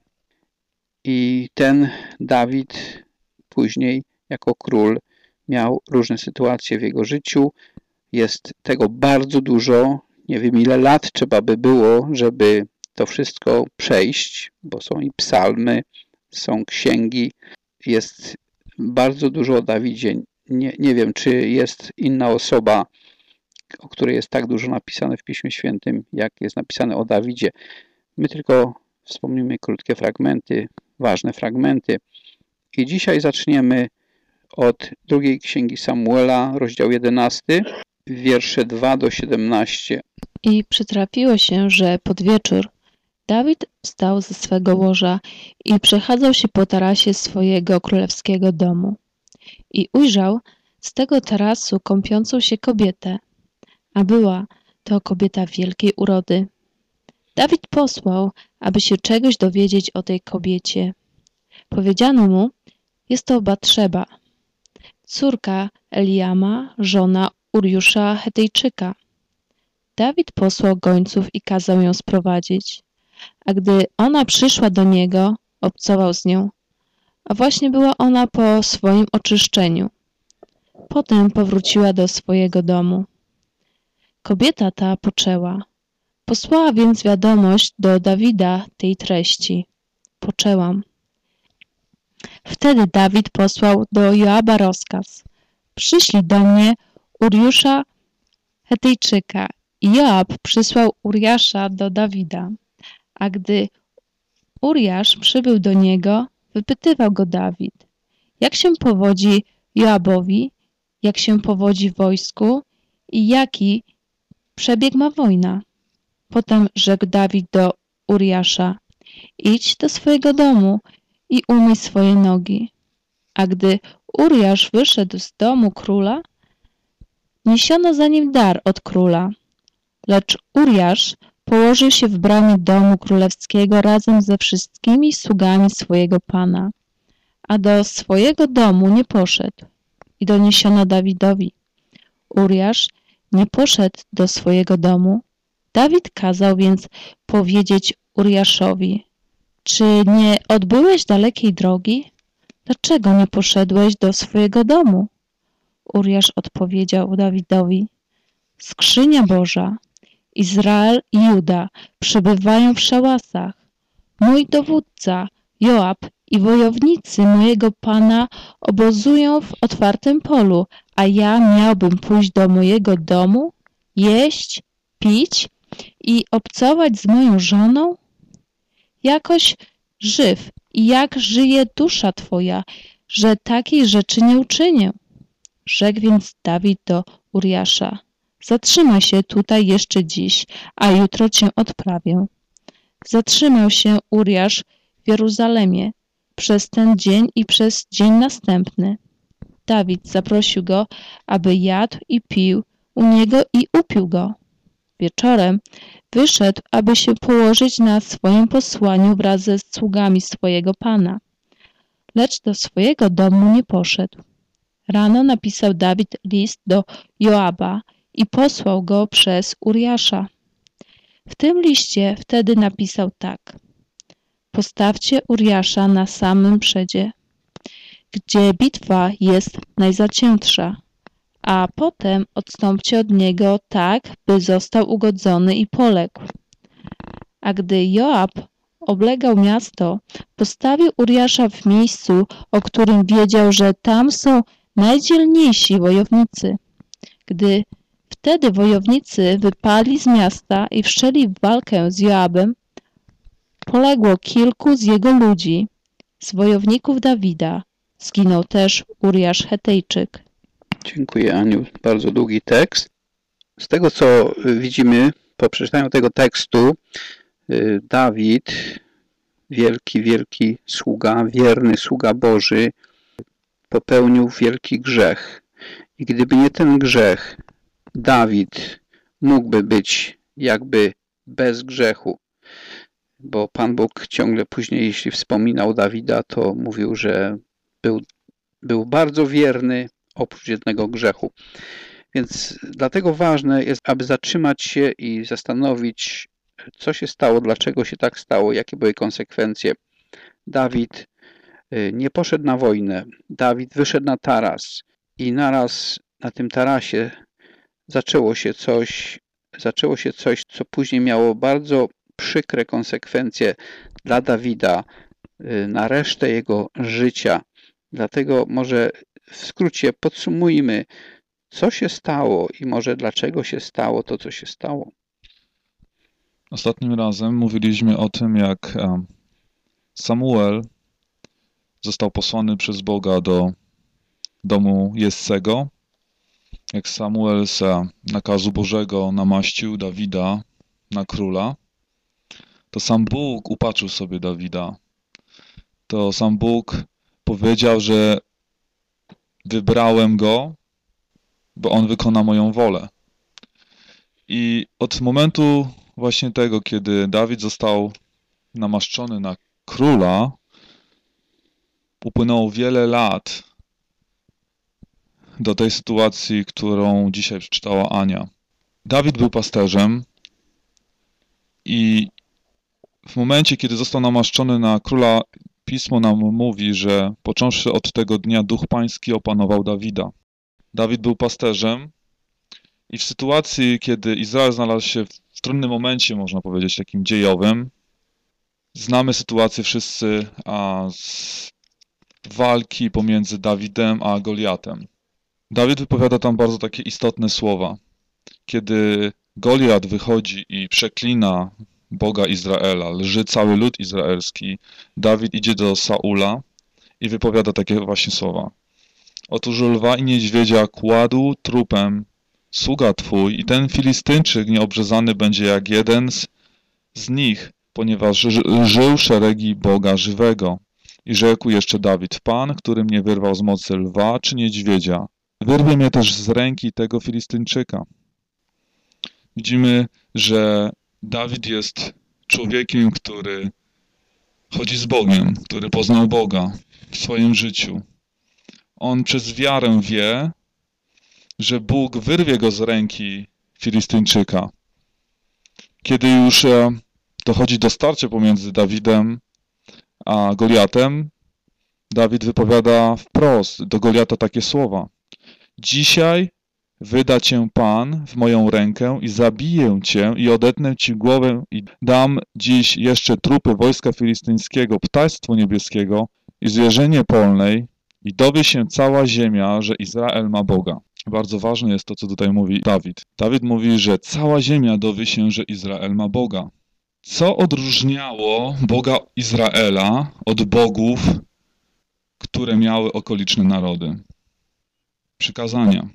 I ten Dawid później jako król miał różne sytuacje w jego życiu. Jest tego bardzo dużo. Nie wiem, ile lat trzeba by było, żeby to wszystko przejść, bo są i psalmy, są księgi. Jest bardzo dużo o Dawidzie. Nie wiem, czy jest inna osoba, o której jest tak dużo napisane w Piśmie Świętym, jak jest napisane o Dawidzie. My tylko wspomnimy krótkie fragmenty, ważne fragmenty. I dzisiaj zaczniemy od drugiej księgi Samuela, rozdział 11, wiersze 2 do 17. I przytrafiło się, że pod wieczór Dawid wstał ze swego łoża i przechadzał się po tarasie swojego królewskiego domu. I ujrzał z tego tarasu kąpiącą się kobietę, a była to kobieta wielkiej urody. Dawid posłał, aby się czegoś dowiedzieć o tej kobiecie. Powiedziano mu, jest to Batrzeba, córka Eliama, żona Uriusza Hetejczyka. Dawid posłał gońców i kazał ją sprowadzić. A gdy ona przyszła do niego, obcował z nią, a właśnie była ona po swoim oczyszczeniu. Potem powróciła do swojego domu. Kobieta ta poczęła. Posłała więc wiadomość do Dawida tej treści. Poczęłam. Wtedy Dawid posłał do Joaba rozkaz. Przyślij do mnie Uriusza Hetejczyka. I Joab przysłał Uriasza do Dawida. A gdy Uriasz przybył do niego, wypytywał go Dawid, jak się powodzi Joabowi, jak się powodzi wojsku i jaki przebieg ma wojna. Potem rzekł Dawid do Uriasza, idź do swojego domu i umyj swoje nogi. A gdy Uriasz wyszedł z domu króla, niesiono za nim dar od króla. Lecz Uriasz położył się w bramie domu królewskiego razem ze wszystkimi sługami swojego pana, a do swojego domu nie poszedł. I doniesiono Dawidowi. Uriasz nie poszedł do swojego domu. Dawid kazał więc powiedzieć Uriaszowi, czy nie odbyłeś dalekiej drogi? Dlaczego nie poszedłeś do swojego domu? Uriasz odpowiedział Dawidowi: Skrzynia Boża, Izrael i Juda przebywają w szałasach. Mój dowódca, Joab i wojownicy mojego pana obozują w otwartym polu, a ja miałbym pójść do mojego domu, jeść, pić i obcować z moją żoną? Jakoś żyw i jak żyje dusza twoja, że takiej rzeczy nie uczynię. Rzekł więc Dawid do Uriasza: Zatrzymaj się tutaj jeszcze dziś, a jutro cię odprawię. Zatrzymał się Uriasz w Jeruzalemie przez ten dzień i przez dzień następny. Dawid zaprosił go, aby jadł i pił u niego i upił go. Wieczorem wyszedł, aby się położyć na swoim posłaniu wraz ze sługami swojego pana. Lecz do swojego domu nie poszedł. Rano napisał Dawid list do Joaba i posłał go przez Uriasza. W tym liście wtedy napisał tak: Postawcie Uriasza na samym przedzie, gdzie bitwa jest najzaciętsza, a potem odstąpcie od niego tak, by został ugodzony i poległ. A gdy Joab oblegał miasto, postawił Uriasza w miejscu, o którym wiedział, że tam są najdzielniejsi wojownicy. Gdy wtedy wojownicy wypadli z miasta i wszczęli walkę z Joabem, poległo kilku z jego ludzi, z wojowników Dawida. Zginął też Uriasz Hetejczyk. Dziękuję, Aniu. Bardzo długi tekst. Z tego, co widzimy po przeczytaniu tego tekstu, Dawid, wielki sługa, wierny sługa Boży, popełnił wielki grzech. I gdyby nie ten grzech, Dawid mógłby być jakby bez grzechu. Bo Pan Bóg ciągle później, jeśli wspominał Dawida, to mówił, że był bardzo wierny oprócz jednego grzechu. Więc dlatego ważne jest, aby zatrzymać się i zastanowić, co się stało, dlaczego się tak stało, jakie były konsekwencje. Dawid nie poszedł na wojnę. Dawid wyszedł na taras i naraz na tym tarasie zaczęło się coś, co później miało bardzo przykre konsekwencje dla Dawida na resztę jego życia. Dlatego może w skrócie podsumujmy, co się stało i może dlaczego się stało to, co się stało. Ostatnim razem mówiliśmy o tym, jak Samuel został posłany przez Boga do domu Jessego. Jak Samuel z nakazu Bożego namaścił Dawida na króla, to sam Bóg upatrzył sobie Dawida. To sam Bóg powiedział, że wybrałem go, bo on wykona moją wolę. I od momentu właśnie tego, kiedy Dawid został namaszczony na króla, upłynęło wiele lat do tej sytuacji, którą dzisiaj przeczytała Ania. Dawid był pasterzem i w momencie, kiedy został namaszczony na króla, Pismo nam mówi, że począwszy od tego dnia Duch Pański opanował Dawida. Dawid był pasterzem i w sytuacji, kiedy Izrael znalazł się w trudnym momencie, można powiedzieć, takim dziejowym, znamy sytuację wszyscy z walki pomiędzy Dawidem a Goliatem. Dawid wypowiada tam bardzo takie istotne słowa. Kiedy Goliat wychodzi i przeklina Boga Izraela, lży cały lud izraelski, Dawid idzie do Saula i wypowiada takie właśnie słowa. Otóż lwa i niedźwiedzia kładł trupem sługa twój i ten Filistynczyk nieobrzezany będzie jak jeden z nich, ponieważ żył szeregi Boga żywego. I rzekł jeszcze Dawid, Pan, który mnie wyrwał z mocy lwa czy niedźwiedzia, wyrwie mnie też z ręki tego Filistynczyka. Widzimy, że Dawid jest człowiekiem, który chodzi z Bogiem, który poznał Boga w swoim życiu. On przez wiarę wie, że Bóg wyrwie go z ręki Filistyńczyka. Kiedy już dochodzi do starcia pomiędzy Dawidem a Goliatem, Dawid wypowiada wprost do Goliata takie słowa. Dzisiaj wyda cię Pan w moją rękę i zabiję cię i odetnę ci głowę i dam dziś jeszcze trupy wojska filistyńskiego, ptactwo niebieskiego i zwierzenie polnej i dowie się cała ziemia, że Izrael ma Boga. Bardzo ważne jest to, co tutaj mówi Dawid. Dawid mówi, że cała ziemia dowie się, że Izrael ma Boga. Co odróżniało Boga Izraela od bogów, które miały okoliczne narody? Przykazania.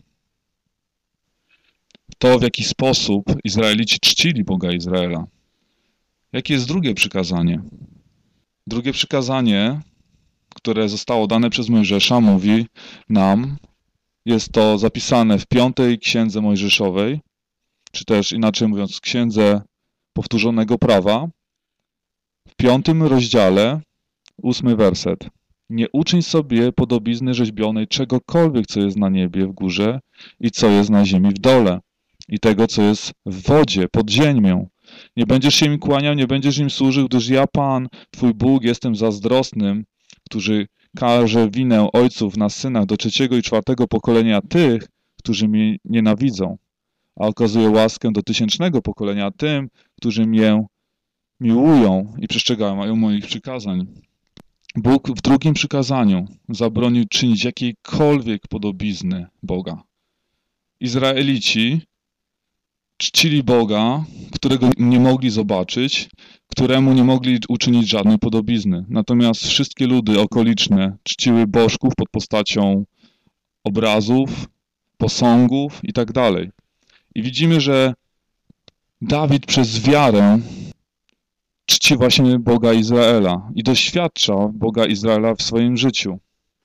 To, w jaki sposób Izraelici czcili Boga Izraela. Jakie jest drugie przykazanie? Drugie przykazanie, które zostało dane przez Mojżesza, mówi nam, jest to zapisane w 5. Księdze Mojżeszowej, czy też inaczej mówiąc, Księdze Powtórzonego Prawa, w 5. rozdziale, 8 werset. Nie uczyń sobie podobizny rzeźbionej czegokolwiek, co jest na niebie w górze i co jest na ziemi w dole i tego, co jest w wodzie, pod ziemią. Nie będziesz się im kłaniał, nie będziesz im służył, gdyż ja, Pan, Twój Bóg, jestem zazdrosnym, który każe winę ojców na synach do 3. i 4. pokolenia tych, którzy mnie nienawidzą, a okazuje łaskę do 1000. pokolenia tym, którzy mnie miłują i przestrzegają moich przykazań. Bóg w drugim przykazaniu zabronił czynić jakiejkolwiek podobizny Boga. Izraelici czcili Boga, którego nie mogli zobaczyć, któremu nie mogli uczynić żadnej podobizny. Natomiast wszystkie ludy okoliczne czciły bożków pod postacią obrazów, posągów itd. I widzimy, że Dawid przez wiarę czci właśnie Boga Izraela i doświadcza Boga Izraela w swoim życiu.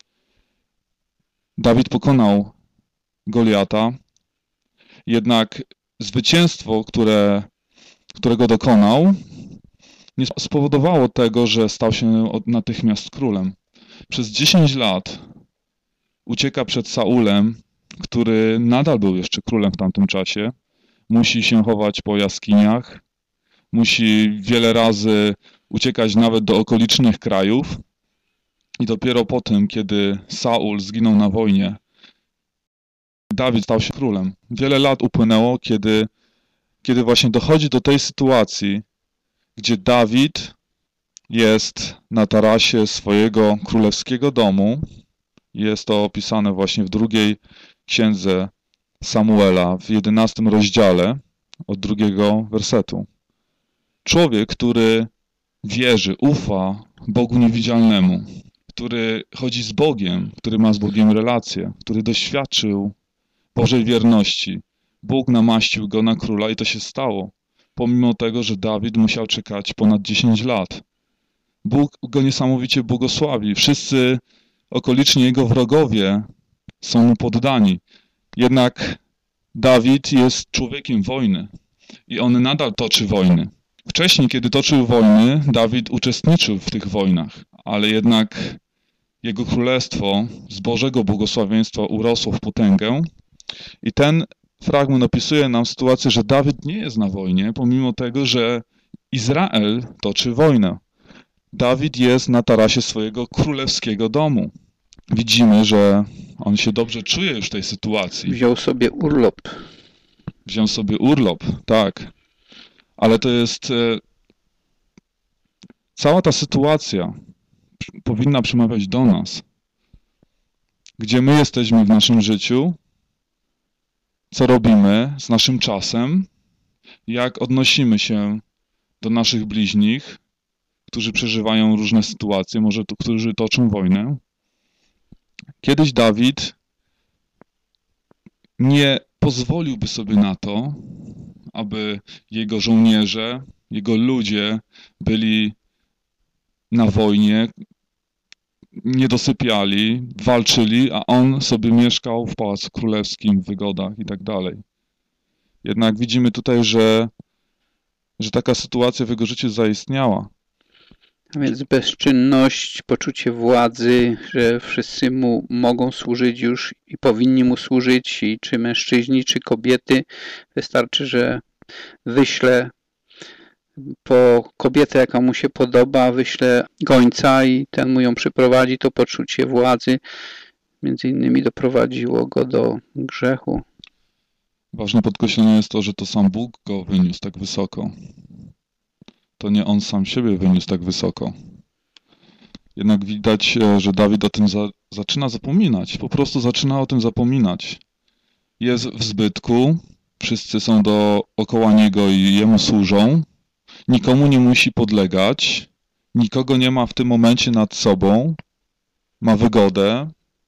Dawid pokonał Goliata, jednak zwycięstwo, którego dokonał, nie spowodowało tego, że stał się natychmiast królem. Przez 10 lat ucieka przed Saulem, który nadal był jeszcze królem w tamtym czasie. Musi się chować po jaskiniach, musi wiele razy uciekać nawet do okolicznych krajów. I dopiero po tym, kiedy Saul zginął na wojnie, Dawid stał się królem. Wiele lat upłynęło, kiedy właśnie dochodzi do tej sytuacji, gdzie Dawid jest na tarasie swojego królewskiego domu. Jest to opisane właśnie w 2. księdze Samuela, w 11 rozdziale, od 2 wersetu. Człowiek, który wierzy, ufa Bogu niewidzialnemu, który chodzi z Bogiem, który ma z Bogiem relację, który doświadczył Bożej wierności. Bóg namaścił go na króla i to się stało, pomimo tego, że Dawid musiał czekać ponad 10 lat. Bóg go niesamowicie błogosławi. Wszyscy okoliczni jego wrogowie są mu poddani. Jednak Dawid jest człowiekiem wojny i on nadal toczy wojny. Wcześniej, kiedy toczył wojny, Dawid uczestniczył w tych wojnach, ale jednak jego królestwo z Bożego błogosławieństwa urosło w potęgę i ten fragment opisuje nam sytuację, że Dawid nie jest na wojnie, pomimo tego, że Izrael toczy wojnę. Dawid jest na tarasie swojego królewskiego domu. Widzimy, że on się dobrze czuje już w tej sytuacji. Wziął sobie urlop. Wziął sobie urlop, tak. Ale to jest... Cała ta sytuacja powinna przemawiać do nas. Gdzie my jesteśmy w naszym życiu, co robimy z naszym czasem, jak odnosimy się do naszych bliźnich, którzy przeżywają różne sytuacje, może którzy toczą wojnę. Kiedyś Dawid nie pozwoliłby sobie na to, aby jego żołnierze, jego ludzie byli na wojnie, nie dosypiali, walczyli, a on sobie mieszkał w Pałacu Królewskim, w wygodach i tak dalej. Jednak widzimy tutaj, że taka sytuacja w jego życiu zaistniała. A więc bezczynność, poczucie władzy, że wszyscy mu mogą służyć już i powinni mu służyć, i czy mężczyźni, czy kobiety. Wystarczy, że wyśle po kobietę, jaka mu się podoba, wyśle gońca i ten mu ją przyprowadzi, to poczucie władzy. między innymi doprowadziło go do grzechu. Ważne podkreślenie jest to, że to sam Bóg go wyniósł tak wysoko. To nie on sam siebie wyniósł tak wysoko. Jednak widać, że Dawid o tym zaczyna zapominać. Po prostu zaczyna o tym zapominać. Jest w zbytku, wszyscy są dookoła niego i jemu służą. Nikomu nie musi podlegać. Nikogo nie ma w tym momencie nad sobą. Ma wygodę.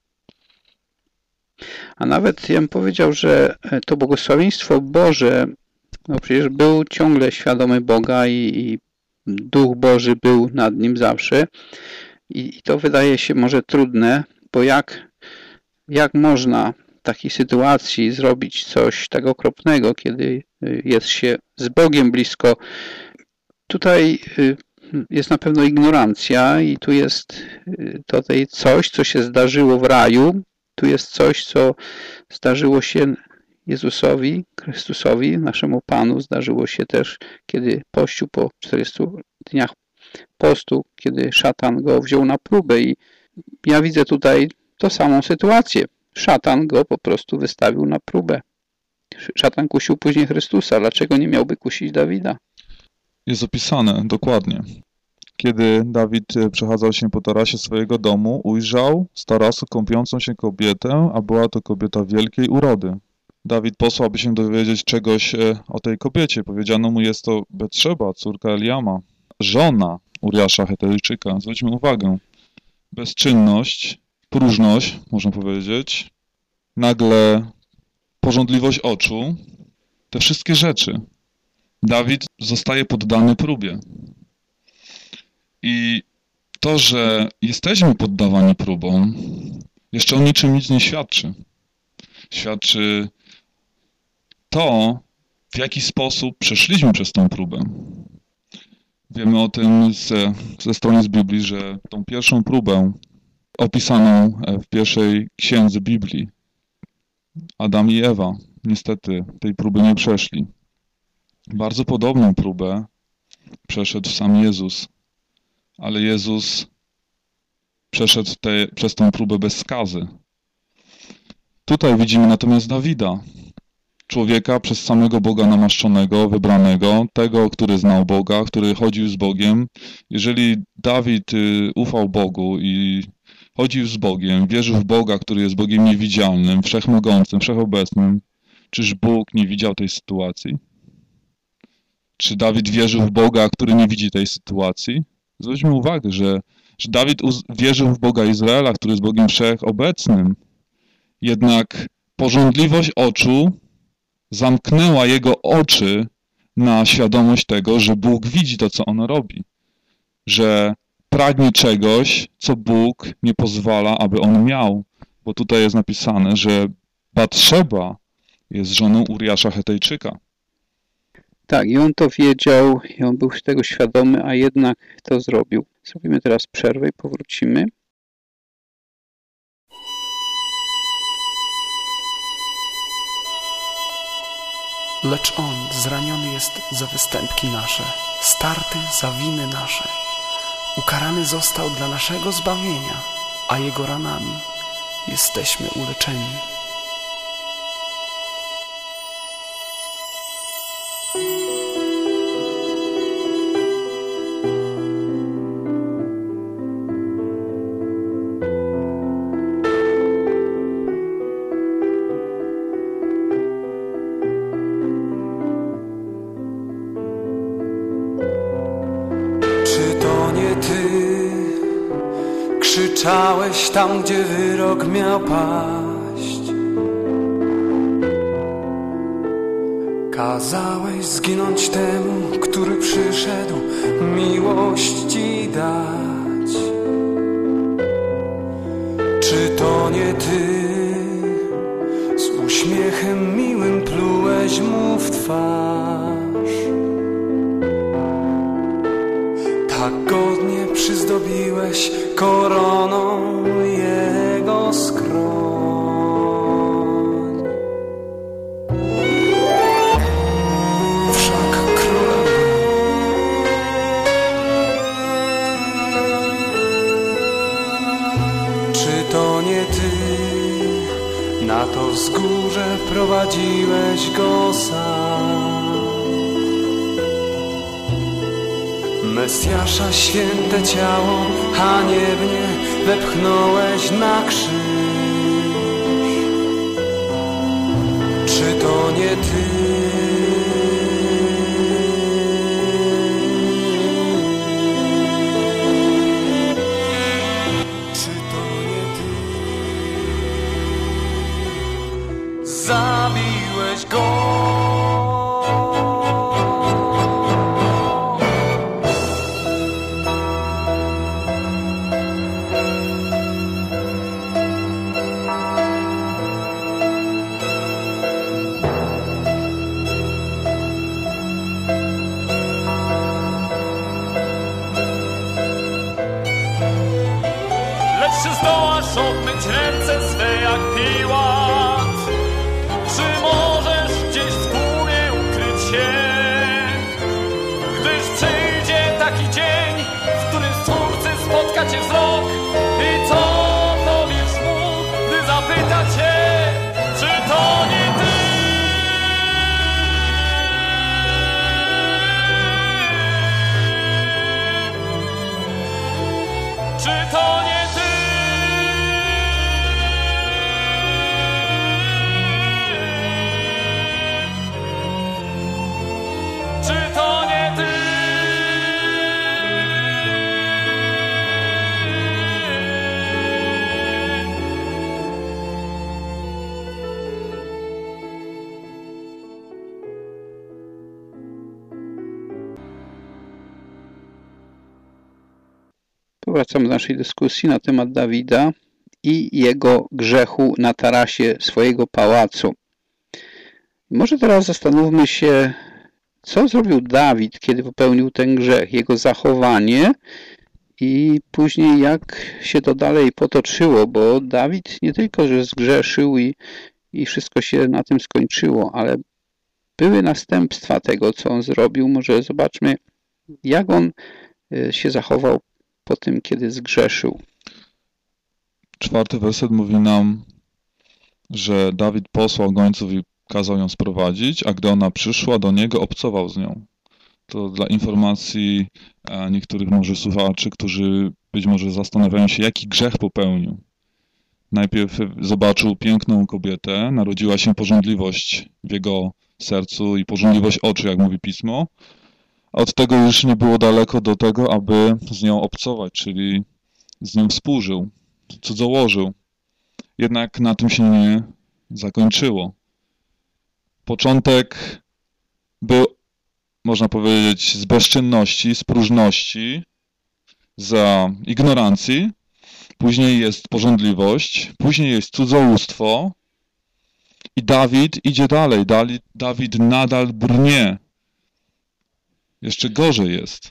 A nawet ja bym powiedział, że to błogosławieństwo Boże, no przecież był ciągle świadomy Boga i Duch Boży był nad nim zawsze. I to wydaje się może trudne, bo jak można w takiej sytuacji zrobić coś tak okropnego, kiedy jest się z Bogiem blisko. Tutaj jest na pewno ignorancja i tu jest tutaj coś, co się zdarzyło w raju. Tu jest coś, co zdarzyło się Jezusowi, Chrystusowi, naszemu Panu. Zdarzyło się też, kiedy pościł po 40 dniach postu, kiedy szatan go wziął na próbę i ja widzę tutaj tą samą sytuację. Szatan go po prostu wystawił na próbę. Szatan kusił później Chrystusa. Dlaczego nie miałby kusić Dawida? Jest opisane dokładnie. Kiedy Dawid przechadzał się po tarasie swojego domu, ujrzał z tarasu kąpiącą się kobietę, a była to kobieta wielkiej urody. Dawid posłał, aby się dowiedzieć czegoś o tej kobiecie. Powiedziano mu, jest to Betrzeba, córka Eliama, żona Uriasza Hetejczyka. Zwróćmy uwagę. Bezczynność, próżność, można powiedzieć, nagle pożądliwość oczu, te wszystkie rzeczy. Dawid zostaje poddany próbie. I to, że jesteśmy poddawani próbom, jeszcze o niczym nic nie świadczy. Świadczy to, w jaki sposób przeszliśmy przez tą próbę. Wiemy o tym ze strony z Biblii, że tą pierwszą próbę opisaną w pierwszej księdze Biblii, Adam i Ewa, niestety tej próby nie przeszli. Bardzo podobną próbę przeszedł sam Jezus, ale Jezus przeszedł przez tę próbę bez skazy. Tutaj widzimy natomiast Dawida, człowieka przez samego Boga namaszczonego, wybranego, tego, który znał Boga, który chodził z Bogiem. Jeżeli Dawid ufał Bogu i chodził z Bogiem, wierzył w Boga, który jest Bogiem niewidzialnym, wszechmogącym, wszechobecnym, czyż Bóg nie widział tej sytuacji? Czy Dawid wierzył w Boga, który nie widzi tej sytuacji? Zwróćmy uwagę, że Dawid wierzył w Boga Izraela, który jest Bogiem wszechobecnym. Jednak pożądliwość oczu zamknęła jego oczy na świadomość tego, że Bóg widzi to, co on robi. Że pragnie czegoś, co Bóg nie pozwala, aby on miał. Bo tutaj jest napisane, że Batszeba jest żoną Uriasza Hetejczyka. Tak, i on to wiedział, i on był tego świadomy, a jednak to zrobił. Zrobimy teraz przerwę i powrócimy. Lecz On zraniony jest za występki nasze, starty za winy nasze. Ukarany został dla naszego zbawienia, a Jego ranami jesteśmy uleczeni. Krzyczałeś tam, gdzie wyrok miał paść. Kazałeś zginąć temu, który przyszedł miłość ci dać. Czy to nie ty z uśmiechem miłym plułeś mu w twarz? Tak godnie przyzdobiłeś koroną jego skroń. Wszak królem czy to nie ty prowadziłeś go sam. Mesjasza święte ciało haniebnie wepchnąłeś na krzyż. Czy to nie Ty? Czy to nie Ty? Zabiłeś go. Czy zdołasz obmyć ręce swe jak Piłat? Czy możesz gdzieś wspólnie ukryć się? Gdyż przyjdzie taki dzień, w którym Stwórcy spotka cię wzrok. I co powiesz mu, gdy zapyta cię, czy to nie Ty? Czy to nie Ty? Czy to nie Ty? Powracamy do naszej dyskusji na temat Dawida i jego grzechu na tarasie swojego pałacu. Może teraz zastanówmy się, co zrobił Dawid, kiedy popełnił ten grzech, jego zachowanie i później jak się to dalej potoczyło, bo Dawid nie tylko, że zgrzeszył i wszystko się na tym skończyło, ale były następstwa tego, co on zrobił. Może zobaczmy, jak on się zachował po tym, kiedy zgrzeszył. 4. werset mówi nam, że Dawid posłał gońców i kazał ją sprowadzić, a gdy ona przyszła do niego, obcował z nią. To dla informacji niektórych może słuchaczy, którzy być może zastanawiają się, jaki grzech popełnił. Najpierw zobaczył piękną kobietę, narodziła się pożądliwość w jego sercu i pożądliwość oczu, jak mówi Pismo. A od tego już nie było daleko do tego, aby z nią obcować, czyli z nią współżył, cudzołożył. Jednak na tym się nie zakończyło. Początek był, można powiedzieć, z bezczynności, z próżności, za ignorancji. Później jest pożądliwość, później jest cudzołóstwo i Dawid idzie dalej. Dawid nadal brnie. Jeszcze gorzej jest.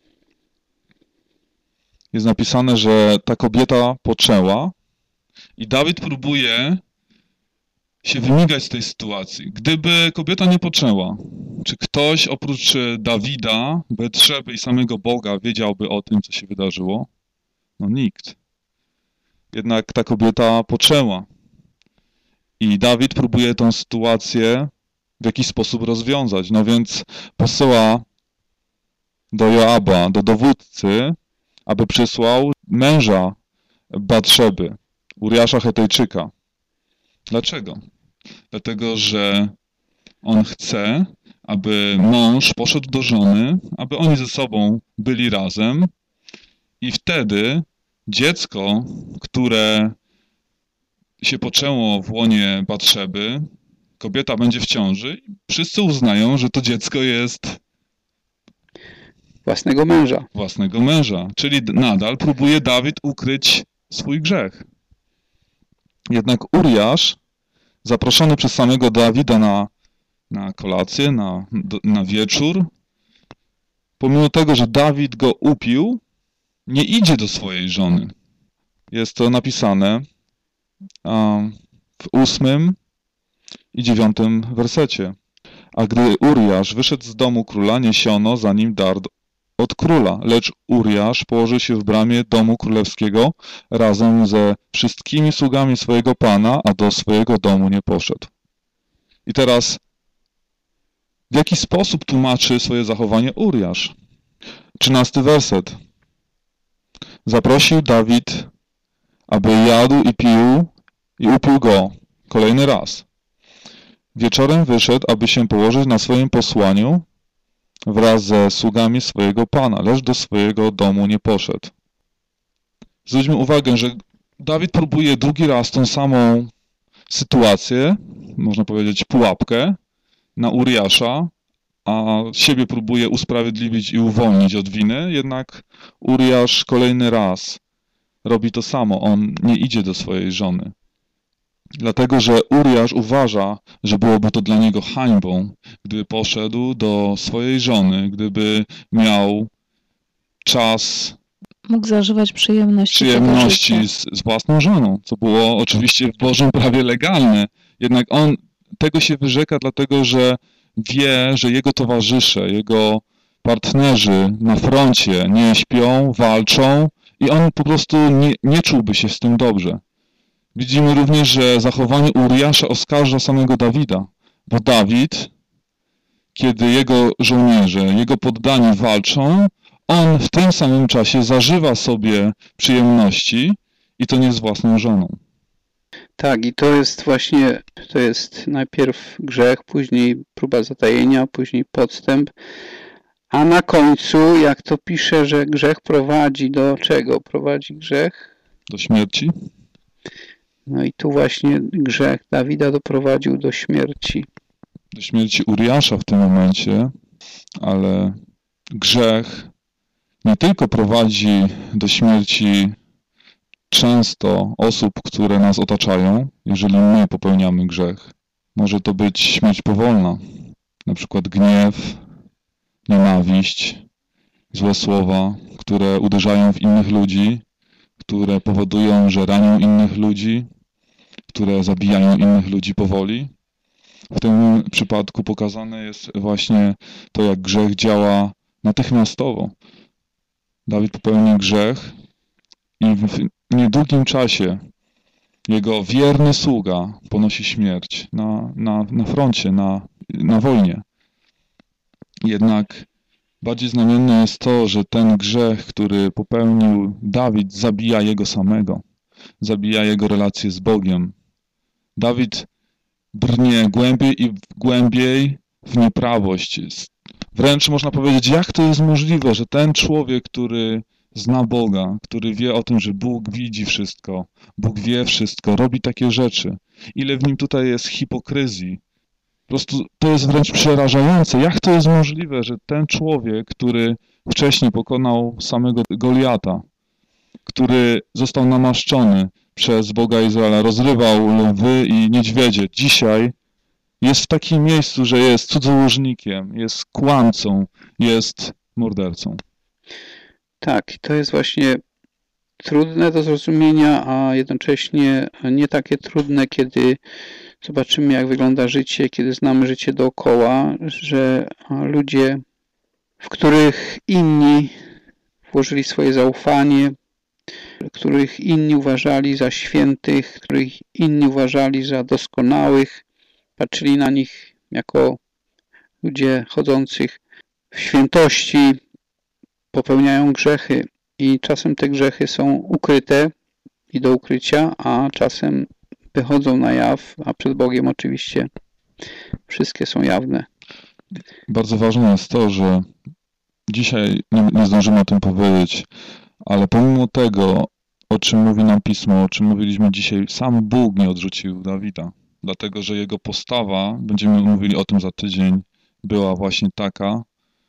Jest napisane, że ta kobieta poczęła i Dawid próbuje się wymigać z tej sytuacji. Gdyby kobieta nie poczęła, czy ktoś oprócz Dawida, Betrzeby i samego Boga wiedziałby o tym, co się wydarzyło? No nikt. Jednak ta kobieta poczęła. I Dawid próbuje tę sytuację w jakiś sposób rozwiązać. No więc posyła do Joaba, do dowódcy, aby przysłał męża Batrzeby, Uriasza Hetejczyka. Dlaczego? Dlatego, że on chce, aby mąż poszedł do żony, aby oni ze sobą byli razem i wtedy dziecko, które się poczęło w łonie Batszeby, kobieta będzie w ciąży, wszyscy uznają, że to dziecko jest własnego męża. Czyli nadal próbuje Dawid ukryć swój grzech. Jednak Uriasz, zaproszony przez samego Dawida na kolację, na wieczór, pomimo tego, że Dawid go upił, nie idzie do swojej żony. Jest to napisane w 8 i 9 wersecie. A gdy Uriasz wyszedł z domu króla, niesiono za nim dar od króla, lecz Uriasz położył się w bramie domu królewskiego razem ze wszystkimi sługami swojego pana, a do swojego domu nie poszedł. I teraz, w jaki sposób tłumaczy swoje zachowanie Uriasz? 13 werset. Zaprosił Dawid, aby jadł i pił i upił go kolejny raz. Wieczorem wyszedł, aby się położyć na swoim posłaniu wraz ze sługami swojego pana, lecz do swojego domu nie poszedł. Zwróćmy uwagę, że Dawid próbuje drugi raz tą samą sytuację, można powiedzieć pułapkę, na Uriasza, a siebie próbuje usprawiedliwić i uwolnić od winy, jednak Uriasz kolejny raz robi to samo. On nie idzie do swojej żony. Dlatego, że Uriasz uważa, że byłoby to dla niego hańbą, gdyby poszedł do swojej żony, gdyby miał czas... Mógł zażywać przyjemności z własną żoną, co było oczywiście w Bożym prawie legalne. Jednak on tego się wyrzeka, dlatego że wie, że jego towarzysze, jego partnerzy na froncie nie śpią, walczą i on po prostu nie czułby się z tym dobrze. Widzimy również, że zachowanie Uriasza oskarża samego Dawida, bo Dawid, kiedy jego żołnierze, jego poddani walczą, on w tym samym czasie zażywa sobie przyjemności i to nie z własną żoną. Tak, i to jest najpierw grzech, później próba zatajenia, później podstęp, a na końcu, jak to pisze, że grzech prowadzi do czego? Prowadzi grzech? Do śmierci. No i tu właśnie grzech Dawida doprowadził do śmierci. Do śmierci Uriasza w tym momencie, ale grzech nie tylko prowadzi do śmierci często osób, które nas otaczają, jeżeli my popełniamy grzech. Może to być śmierć powolna, na przykład gniew, nienawiść, złe słowa, które uderzają w innych ludzi, które powodują, że ranią innych ludzi, które zabijają innych ludzi powoli. W tym przypadku pokazane jest właśnie to, jak grzech działa natychmiastowo. Dawid popełnił grzech i w niedługim czasie jego wierny sługa ponosi śmierć na froncie, na wojnie. Jednak bardziej znamienne jest to, że ten grzech, który popełnił Dawid, zabija jego samego. Zabija jego relację z Bogiem. Dawid brnie głębiej i głębiej w nieprawość. Wręcz można powiedzieć, jak to jest możliwe, że ten człowiek, który zna Boga, który wie o tym, że Bóg widzi wszystko, Bóg wie wszystko, robi takie rzeczy. Ile w nim tutaj jest hipokryzji. Po prostu to jest wręcz przerażające. Jak to jest możliwe, że ten człowiek, który wcześniej pokonał samego Goliata, który został namaszczony przez Boga Izraela, rozrywał lwy i niedźwiedzie, dzisiaj jest w takim miejscu, że jest cudzołożnikiem, jest kłamcą, jest mordercą. Tak, to jest właśnie trudne do zrozumienia, a jednocześnie nie takie trudne, kiedy zobaczymy, jak wygląda życie, kiedy znamy życie dookoła, że ludzie, w których inni włożyli swoje zaufanie, których inni uważali za świętych, których inni uważali za doskonałych, patrzyli na nich jako ludzie chodzących w świętości, popełniają grzechy i czasem te grzechy są ukryte i do ukrycia, a czasem wychodzą na jaw, a przed Bogiem oczywiście wszystkie są jawne. Bardzo ważne jest to, że dzisiaj nie zdążymy o tym powiedzieć, ale pomimo tego, o czym mówi nam Pismo, o czym mówiliśmy dzisiaj, sam Bóg nie odrzucił Dawida, dlatego że jego postawa, będziemy mówili o tym za tydzień, była właśnie taka,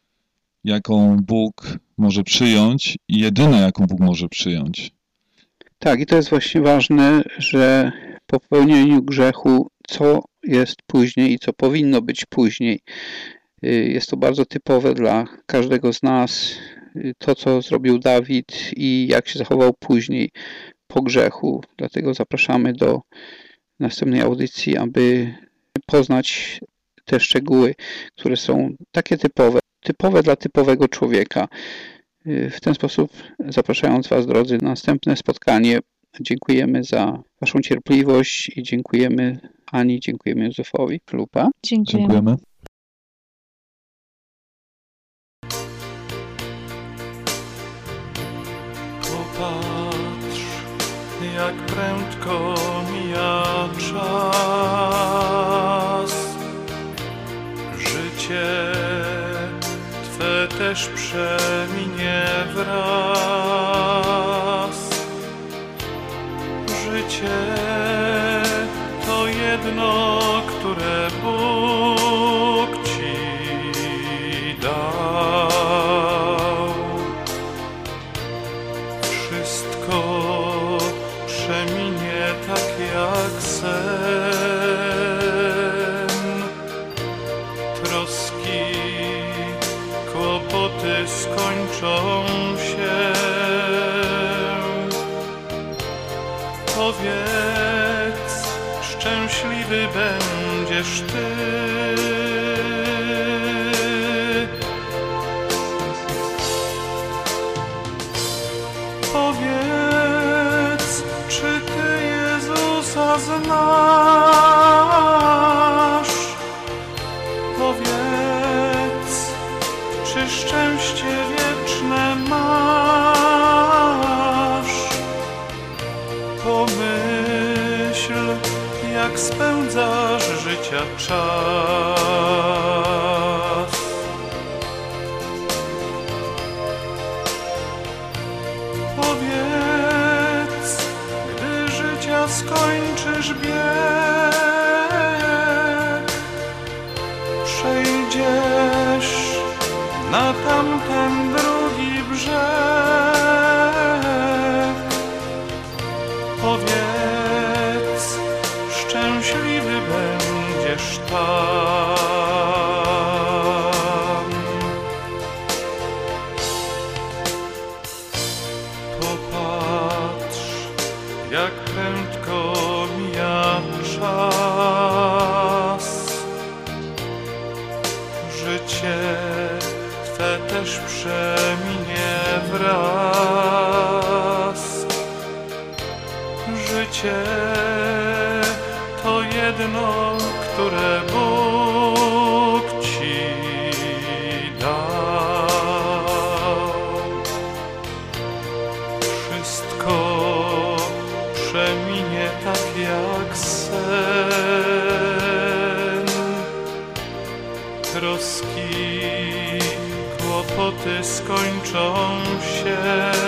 jaką Bóg może przyjąć i jedyna, jaką Bóg może przyjąć. Tak, i to jest właśnie ważne, że po popełnieniu grzechu, co jest później i co powinno być później. Jest to bardzo typowe dla każdego z nas, to co zrobił Dawid i jak się zachował później po grzechu. Dlatego zapraszamy do następnej audycji, aby poznać te szczegóły, które są takie typowe dla typowego człowieka. W ten sposób, zapraszając Was, drodzy, na następne spotkanie, dziękujemy za Waszą cierpliwość i dziękujemy Ani, dziękujemy Józefowi. Lupa. Dziękujemy. Popatrz, jak prędko mija czas. Życie Twe też przeminie wraz. Życie to jedno, które Bóg Ci dał. Wszystko przeminie tak jak sen. Troski, kłopoty skończą się. Powiedz, szczęśliwy będziesz Ty. Powiedz, czy Ty Jezusa znasz? Powiedz, czy szczęście wieczne masz? Pomyśl, jak spędzasz życia czas. Powiedz, gdy życia skończysz bieg, przejdziesz na tamten drugi brzeg. Powiedz, szczęśliwy będziesz tam. Popatrz, jak prędko mija czas. Życie Twe też przeminie wraz. Życie to jedno, które Bóg Ci dał. Wszystko przeminie tak jak sen. Troski, kłopoty skończą się.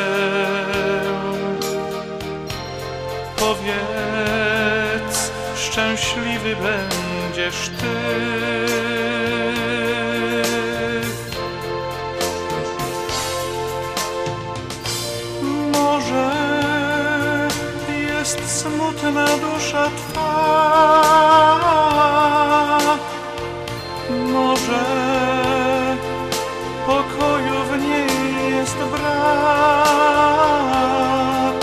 Powiedz, szczęśliwy będziesz Ty. Może jest smutna dusza Twa, może pokoju w niej jest brak,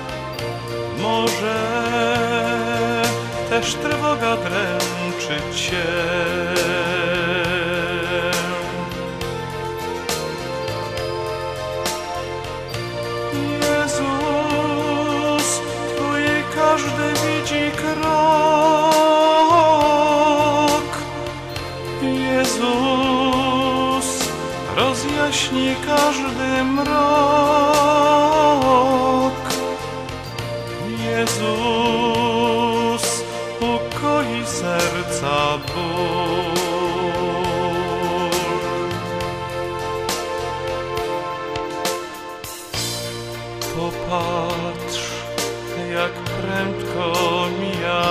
może też trwoga dręczy Cię. Jezus Twój każdy widzi krok. Jezus rozjaśni każdy mrok. Jezus ukoi serca ból. Popatrz, jak prędko mija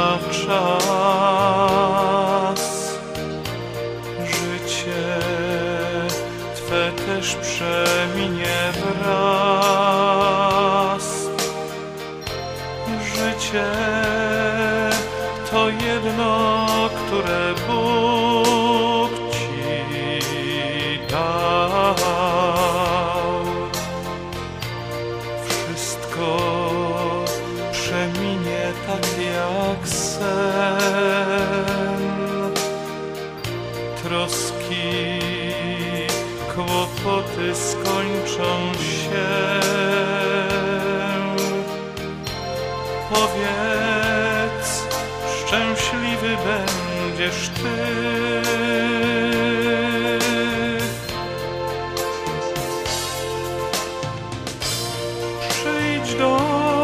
czas. Życie Twe też przeminie wraz. Życie to jedno, które Bóg Ci dał. Wszystko przeminie tak jak sen. Troski, kłopoty skończą się. Powiedz, szczęśliwy będziesz Ty. Przyjdź do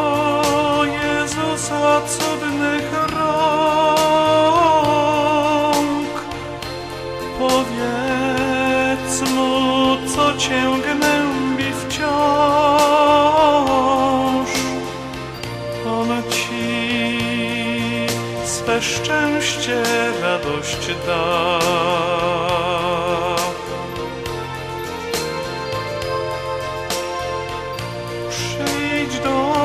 Jezusa cudnych rąk, powiedz Mu, co Cię gnębi wciąż. On Ci swe szczęście, radość da. Przyjdź do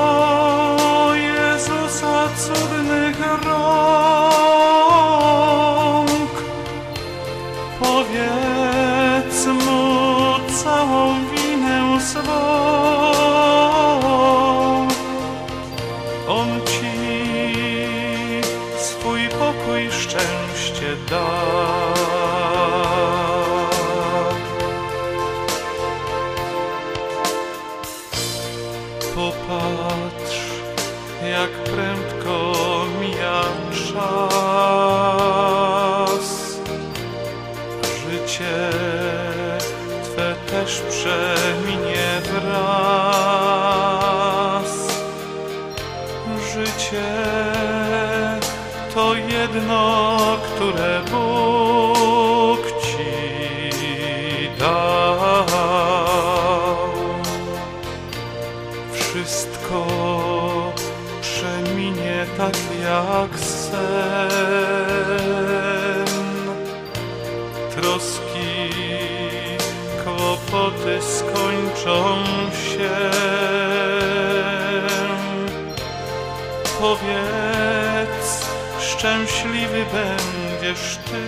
Jezusa cudnych rąk, powiedz Mu całą winę swą. On Ci swój pokój, szczęście da. Popatrz, jak prędko mija czas. Życie Twe też przeminie wraz. Życie to jedno, które Bóg Ci dał. Wszystko przeminie tak jak sen. Troski, kłopoty skończą się. Powiedz, szczęśliwy będziesz Ty.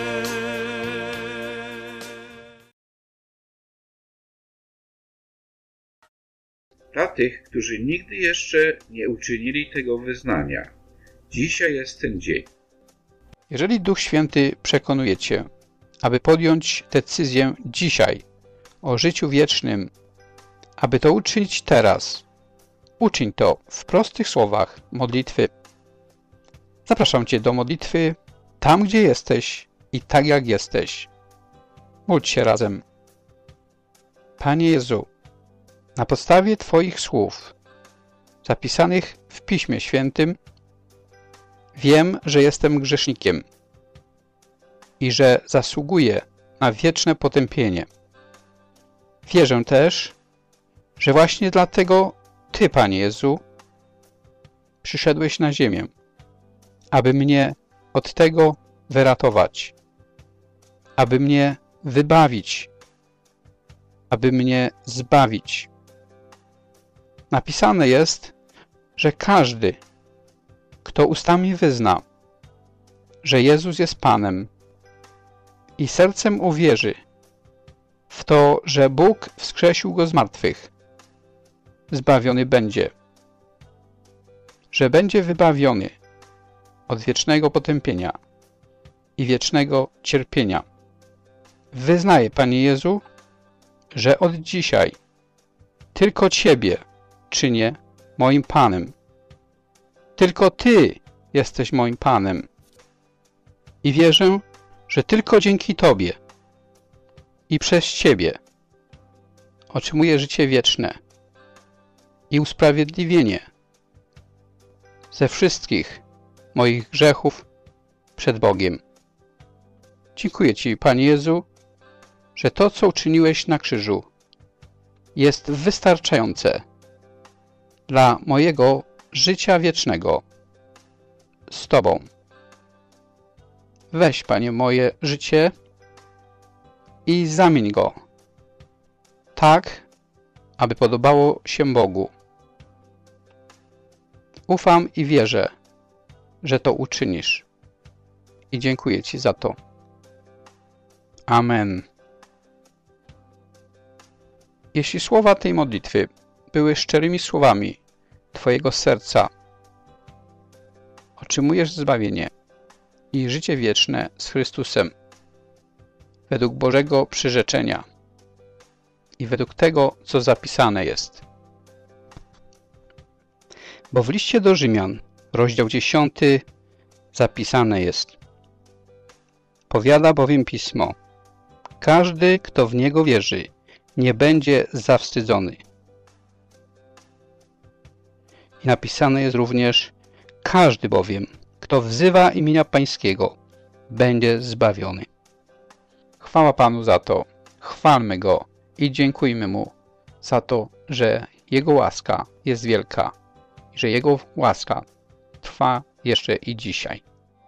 Dla tych, którzy nigdy jeszcze nie uczynili tego wyznania, dzisiaj jest ten dzień. Jeżeli Duch Święty przekonuje Cię, aby podjąć decyzję dzisiaj o życiu wiecznym, aby to uczynić teraz, uczyń to w prostych słowach modlitwy. Zapraszam Cię do modlitwy tam, gdzie jesteś i tak jak jesteś. Módl się razem. Panie Jezu, na podstawie Twoich słów, zapisanych w Piśmie Świętym, wiem, że jestem grzesznikiem i że zasługuję na wieczne potępienie. Wierzę też, że właśnie dlatego Ty, Panie Jezu, przyszedłeś na ziemię, aby mnie od tego wyratować, aby mnie wybawić, aby mnie zbawić. Napisane jest, że każdy, kto ustami wyzna, że Jezus jest Panem i sercem uwierzy w to, że Bóg wskrzesił Go z martwych, zbawiony będzie, że będzie wybawiony od wiecznego potępienia i wiecznego cierpienia. Wyznaję, Panie Jezu, że od dzisiaj tylko Ciebie czynię moim Panem. Tylko Ty jesteś moim Panem. I wierzę, że tylko dzięki Tobie i przez Ciebie otrzymuję życie wieczne i usprawiedliwienie ze wszystkich moich grzechów przed Bogiem. Dziękuję Ci, Panie Jezu, że to, co uczyniłeś na krzyżu, jest wystarczające dla mojego życia wiecznego z Tobą. Weź, Panie, moje życie i zamień go tak, aby podobało się Bogu. Ufam i wierzę, że to uczynisz. I dziękuję Ci za to. Amen. Jeśli słowa tej modlitwy były szczerymi słowami Twojego serca, otrzymujesz zbawienie i życie wieczne z Chrystusem według Bożego przyrzeczenia i według tego, co zapisane jest. Bo w liście do Rzymian, rozdział 10, zapisane jest: Powiada bowiem Pismo: każdy, kto w Niego wierzy, nie będzie zawstydzony. I napisane jest również: każdy bowiem, kto wzywa imienia Pańskiego, będzie zbawiony. Chwała Panu za to, chwalmy Go i dziękujmy Mu za to, że Jego łaska jest wielka i że Jego łaska trwa jeszcze i dzisiaj.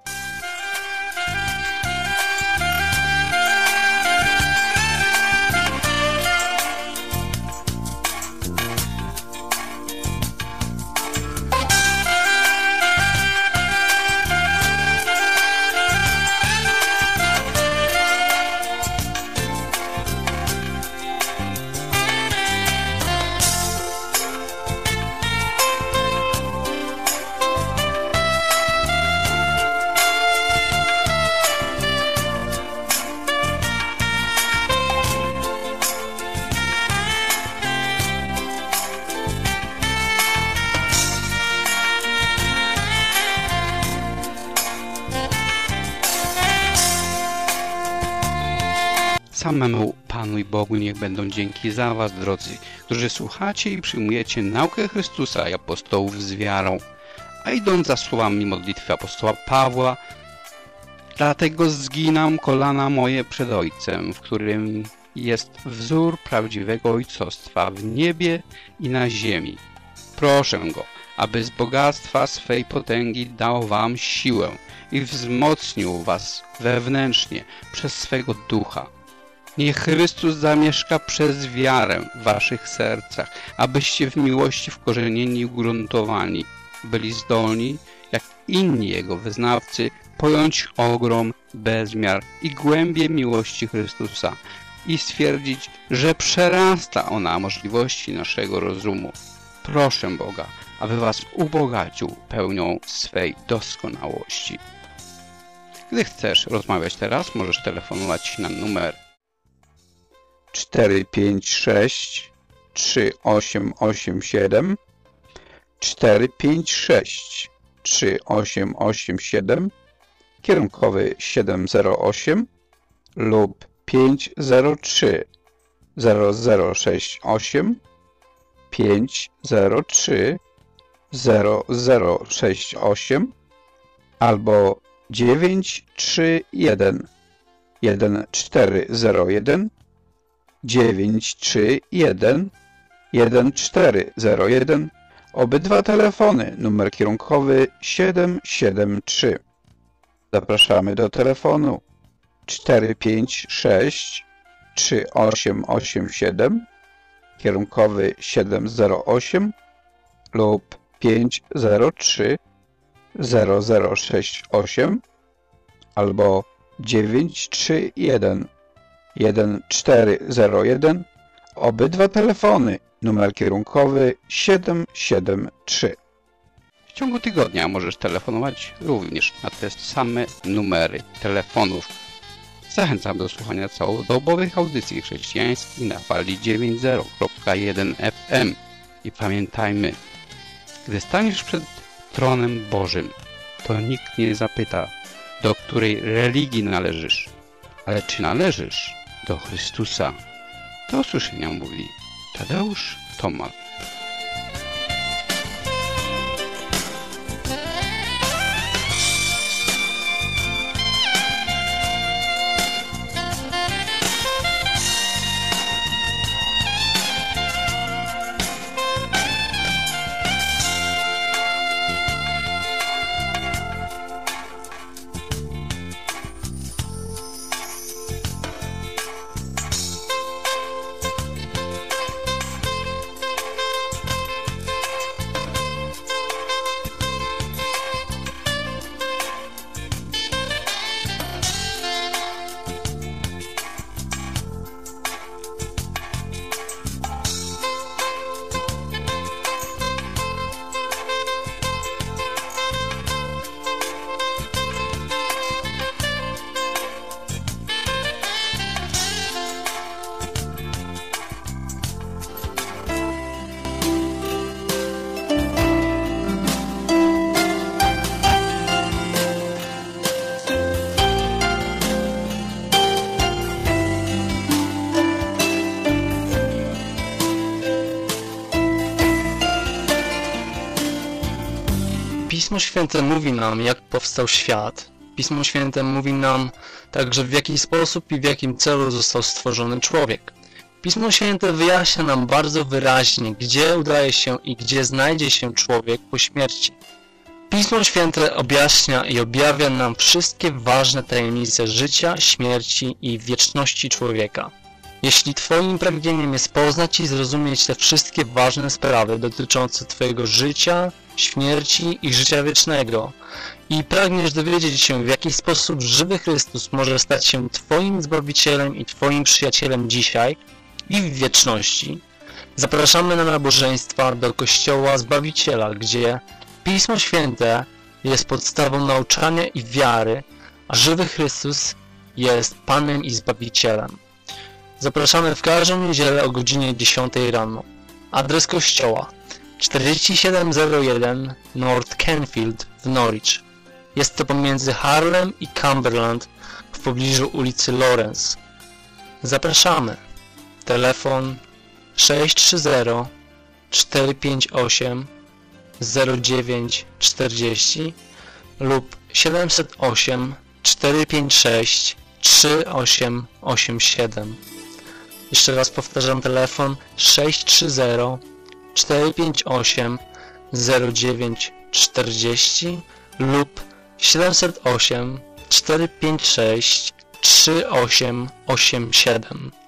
Samemu Panu i Bogu niech będą dzięki za was, drodzy, którzy słuchacie i przyjmujecie naukę Chrystusa i apostołów z wiarą, a idąc za słowami modlitwy apostoła Pawła: dlatego zginam kolana moje przed Ojcem, w którym jest wzór prawdziwego ojcostwa w niebie i na ziemi. Proszę Go, aby z bogactwa swej potęgi dał wam siłę i wzmocnił was wewnętrznie przez swego Ducha. Niech Chrystus zamieszka przez wiarę w waszych sercach, abyście w miłości wkorzenieni i ugruntowani byli zdolni, jak inni Jego wyznawcy, pojąć ogrom, bezmiar i głębię miłości Chrystusa i stwierdzić, że przerasta ona możliwości naszego rozumu. Proszę Boga, aby was ubogacił pełnią swej doskonałości. Gdy chcesz rozmawiać teraz, możesz telefonować na numer 456 3887 456 3887 kierunkowy 708 lub 503 0068 503 0068 albo 931 1401 931 1401. Obydwa telefony, numer kierunkowy 773. Zapraszamy do telefonu 456 3887 kierunkowy 708 lub 503 0068 albo 931 1401. Obydwa telefony, numer kierunkowy 773. W ciągu tygodnia możesz telefonować również na te same numery telefonów. Zachęcam do słuchania całodobowych audycji chrześcijańskich na fali 90.1 FM. I pamiętajmy, gdy staniesz przed tronem Bożym, to nikt nie zapyta, do której religii należysz, ale czy należysz do Chrystusa. Do usłyszenia mówi Tadeusz Tomal. Pismo Święte mówi nam, jak powstał świat. Pismo Święte mówi nam także, w jaki sposób i w jakim celu został stworzony człowiek. Pismo Święte wyjaśnia nam bardzo wyraźnie, gdzie udaje się i gdzie znajdzie się człowiek po śmierci. Pismo Święte objaśnia i objawia nam wszystkie ważne tajemnice życia, śmierci i wieczności człowieka. Jeśli Twoim pragnieniem jest poznać i zrozumieć te wszystkie ważne sprawy dotyczące Twojego życia, śmierci i życia wiecznego i pragniesz dowiedzieć się, w jaki sposób żywy Chrystus może stać się Twoim Zbawicielem i Twoim przyjacielem dzisiaj i w wieczności, zapraszamy na nabożeństwa do Kościoła Zbawiciela, gdzie Pismo Święte jest podstawą nauczania i wiary, a żywy Chrystus jest Panem i Zbawicielem. Zapraszamy w każdą niedzielę o godzinie 10 rano. Adres kościoła 4701 North Canfield w Norwich. Jest to pomiędzy Harlem i Cumberland w pobliżu ulicy Lawrence. Zapraszamy. Telefon 630 458 0940 lub 708 456 3887. Jeszcze raz powtarzam, telefon 630 458 0940 lub 708 456 3887.